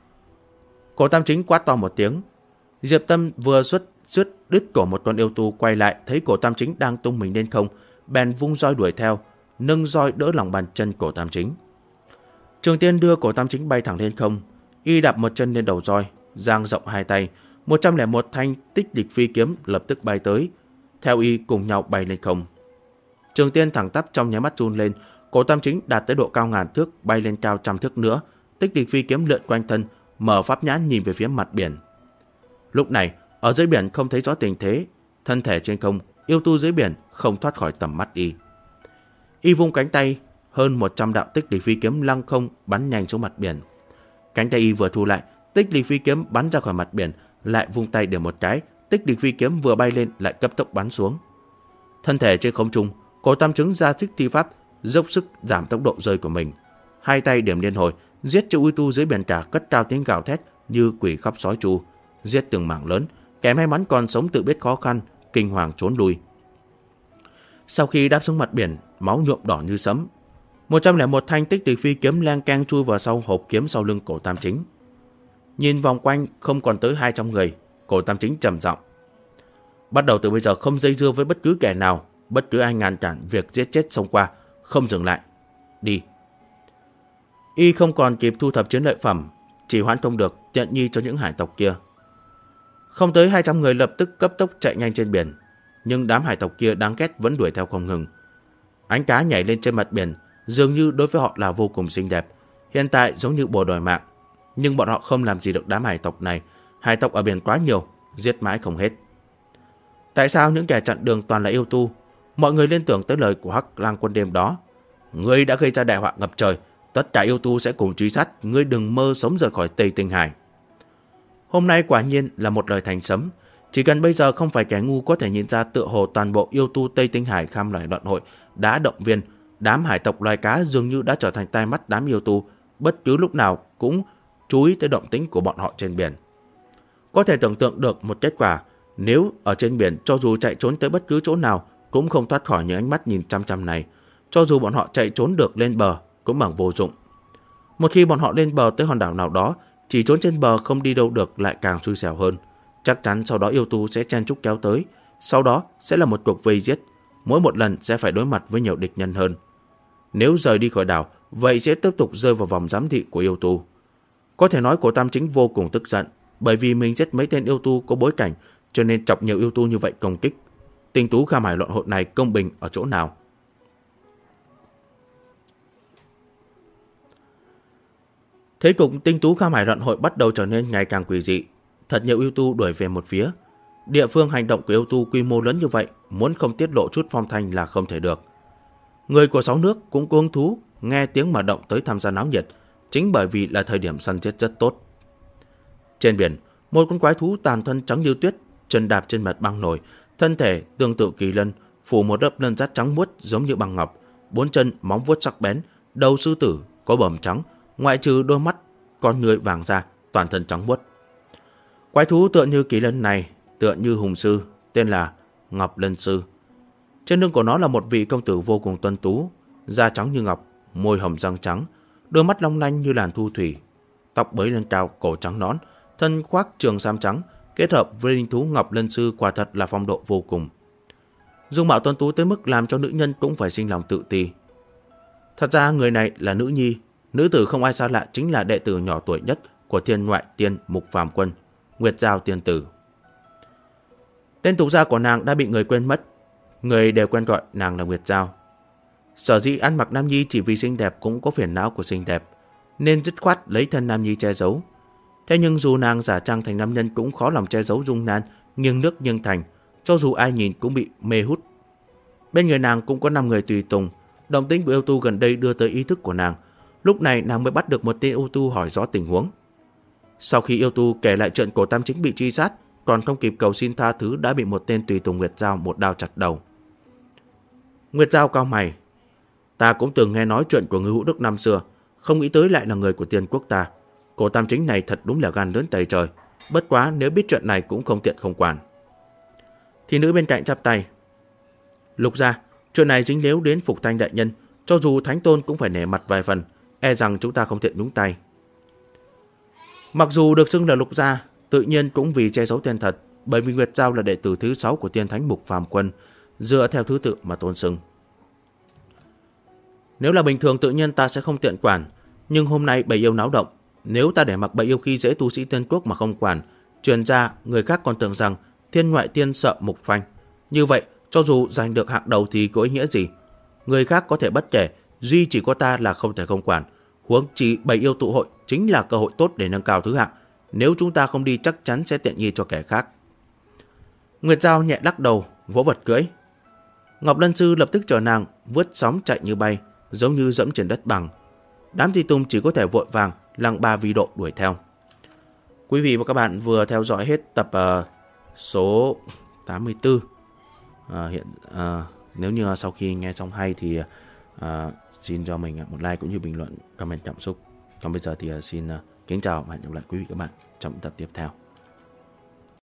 Cổ Tam Chính quát to một tiếng. Diệp Tâm vừa rứt đứt cổ một con yêu tu, quay lại thấy Cổ Tam Chính đang tung mình lên không, bèn vung roi đuổi theo, nâng roi đỡ lòng bàn chân Cổ Tam Chính. Trường Tiên đưa Cổ Tam Chính bay thẳng lên không, y đạp một chân lên đầu roi, dang rộng hai tay, 101 thanh tích địch phi kiếm lập tức bay tới, theo y cùng nhau bay lên không. Trường Tiên thẳng tắp trong nháy mắt run lên, Cổ Tam Chính đạt tới độ cao ngàn thước, bay lên cao trăm thước nữa, tích địch phi kiếm lượn quanh thân, mở pháp nhãn nhìn về phía mặt biển. Lúc này, ở dưới biển không thấy rõ tình thế, thân thể trên không, yêu tu dưới biển không thoát khỏi tầm mắt y. Y vung cánh tay, hơn 100 đạo tích địch phi kiếm lăng không bắn nhanh xuống mặt biển. Cánh tay y vừa thu lại, tích địch phi kiếm bắn ra khỏi mặt biển, lại vung tay để một cái, tích địch phi kiếm vừa bay lên lại cấp tốc bắn xuống. Thân thể trên không trung, Cổ Tam Chính ra thích thi pháp, dốc sức giảm tốc độ rơi của mình. Hai tay điểm liên hồi, giết cho uy tu dưới biển cả cất cao tiếng gào thét như quỷ khóc sói tru, giết từng mảng lớn, kẻ may mắn còn sống tự biết khó khăn, kinh hoàng trốn lui. Sau khi đáp xuống mặt biển, máu nhuộm đỏ như sấm. 101 thanh tích địch phi kiếm leng keng chui vào sau hộp kiếm sau lưng Cổ Tam Chính. Nhìn vòng quanh không còn tới 200 người, Cổ Tam Chính trầm giọng: bắt đầu từ bây giờ không dây dưa với bất cứ kẻ nào, bất cứ ai ngăn cản việc giết chết xông qua, không dừng lại. Đi. Y không còn kịp thu thập chiến lợi phẩm, chỉ hoãn không được, nhận nhi cho những hải tộc kia. Không tới 200 người lập tức cấp tốc chạy nhanh trên biển, nhưng đám hải tộc kia đáng ghét vẫn đuổi theo không ngừng. Ánh cá nhảy lên trên mặt biển, dường như đối với họ là vô cùng xinh đẹp, hiện tại giống như bồ đòi mạng. Nhưng bọn họ không làm gì được đám hải tộc này, hải tộc ở biển quá nhiều, giết mãi không hết. Tại sao những kẻ chặn đường toàn là yêu tu? Mọi người liên tưởng tới lời của Hắc Lang Quân đêm đó: ngươi đã gây ra đại họa ngập trời, tất cả yêu tu sẽ cùng truy sát, ngươi đừng mơ sống rời khỏi Tây Tinh Hải. Hôm nay quả nhiên là một lời thành sấm. Chỉ cần bây giờ không phải kẻ ngu có thể nhìn ra tựa hồ toàn bộ yêu tu Tây Tinh Hải kham loài loạn hội đã động viên, đám hải tộc loài cá dường như đã trở thành tai mắt đám yêu tu, bất cứ lúc nào cũng chú ý tới động tĩnh của bọn họ trên biển. Có thể tưởng tượng được một kết quả, nếu ở trên biển cho dù chạy trốn tới bất cứ chỗ nào cũng không thoát khỏi những ánh mắt nhìn chăm chăm này, cho dù bọn họ chạy trốn được lên bờ cũng bằng vô dụng. Một khi bọn họ lên bờ tới hòn đảo nào đó, chỉ trốn trên bờ không đi đâu được lại càng xui xẻo hơn. Chắc chắn sau đó yêu tu sẽ chen chúc kéo tới, sau đó sẽ là một cuộc vây giết, mỗi một lần sẽ phải đối mặt với nhiều địch nhân hơn. Nếu rời đi khỏi đảo, vậy sẽ tiếp tục rơi vào vòng giám thị của yêu tu. Có thể nói Cổ Tam Chính vô cùng tức giận, bởi vì mình giết mấy tên yêu tu có bối cảnh, cho nên chọc nhiều yêu tu như vậy công kích. Tinh tú Kham Hải loạn hội này công bình ở chỗ nào? Thế cục tinh tú Kham Hải loạn hội bắt đầu trở nên ngày càng quỷ dị. thật nhiều yêu tu đuổi về một phía. Địa phương hành động của yêu tu quy mô lớn như vậy, muốn không tiết lộ chút phong thanh là không thể được. Người của 6 nước cũng có hứng thú nghe tiếng mà động tới tham gia náo nhiệt, chính bởi vì là thời điểm săn giết rất tốt. Trên biển, một con quái thú tàn thân trắng như tuyết, chân đạp trên mặt băng nổi, thân thể tương tự kỳ lân, phủ một lớp lân giáp trắng muốt giống như băng ngọc, 4 chân móng vuốt sắc bén, đầu sư tử có bờm trắng, ngoại trừ đôi mắt con người vàng da, toàn thân trắng muốt. Quái thú tựa như kỳ lân này, tựa như hùng sư, tên là Ngọc Lân Sư. Trên lưng của nó là một vị công tử vô cùng tuấn tú, da trắng như ngọc, môi hồng răng trắng, đôi mắt long lanh như làn thu thủy, tóc bới lên cao, cổ trắng nõn, thân khoác trường sam trắng, kết hợp với linh thú Ngọc Lân Sư quả thật là phong độ vô cùng. Dung mạo tuấn tú tới mức làm cho nữ nhân cũng phải sinh lòng tự ti. Thật ra người này là nữ nhi, nữ tử không ai xa lạ chính là đệ tử nhỏ tuổi nhất của Thiên Ngoại Tiên Mục Phàm Quân, Nguyệt Giao Tiên Tử. Tên tục gia của nàng đã bị người quên mất, người đều quen gọi nàng là Nguyệt Giao. Sở dĩ ăn mặc nam nhi chỉ vì xinh đẹp cũng có phiền não của xinh đẹp, nên dứt khoát lấy thân nam nhi che giấu. Thế nhưng dù nàng giả trang thành nam nhân cũng khó lòng che giấu dung nhan, nghiêng nước nghiêng thành, cho dù ai nhìn cũng bị mê hút. Bên người nàng cũng có 5 người tùy tùng, động tĩnh của yêu tu gần đây đưa tới ý thức của nàng. Lúc này nàng mới bắt được một tên yêu tu hỏi rõ tình huống. Sau khi yêu tu kể lại chuyện Cổ Tam Chính bị truy sát, còn không kịp cầu xin tha thứ đã bị một tên tùy tùng Nguyệt Giao một đao chặt đầu. Nguyệt Giao cau mày, ta cũng từng nghe nói chuyện của Ngưu Hữu Đức năm xưa, không nghĩ tới lại là người của Tiên Quốc ta. Cổ Tam Chính này thật đúng là gan lớn tày trời, bất quá nếu biết chuyện này cũng không tiện không quản. Thì nữ bên cạnh chắp tay, Lục gia, chuyện này dính líu đến Phục Thanh đại nhân, cho dù Thánh Tôn cũng phải nể mặt vài phần, e rằng chúng ta không tiện nhúng tay. Mặc dù được xưng là Lục gia, tự nhiên cũng vì che giấu tên thật, bởi vì Nguyệt Giao là đệ tử thứ 6 của Tiên Thánh Mục Phàm Quân, dựa theo thứ tự mà tôn xưng. Nếu là bình thường tự nhiên ta sẽ không tiện quản, nhưng hôm nay bầy yêu náo động, nếu ta để mặc bầy yêu khi dễ tu sĩ Tiên Quốc mà không quản, truyền ra người khác còn tưởng rằng Thiên Ngoại Tiên sợ Mục Phanh. Như vậy, cho dù giành được hạng đầu thì có ý nghĩa gì? Người khác có thể bất kể, duy chỉ có ta là không thể không quản. Huống chi bầy yêu tụ hội chính là cơ hội tốt để nâng cao thứ hạng. Nếu chúng ta không đi chắc chắn sẽ tiện nghi cho kẻ khác. Nguyệt Giao nhẹ lắc đầu, vỗ vật cưỡi. Ngọc Lân Sư lập tức chờ nàng, vướt sóng chạy như bay, giống như dẫm trên đất bằng. Đám tùy tùng chỉ có thể vội vàng lăng ba vi độ đuổi theo. Quý vị và các bạn vừa theo dõi hết tập số 84. Nếu như sau khi nghe xong hay thì xin cho mình một like cũng như bình luận, comment cảm xúc. Còn bây giờ thì xin kính chào và hẹn gặp lại quý vị và các bạn trong tập tiếp theo.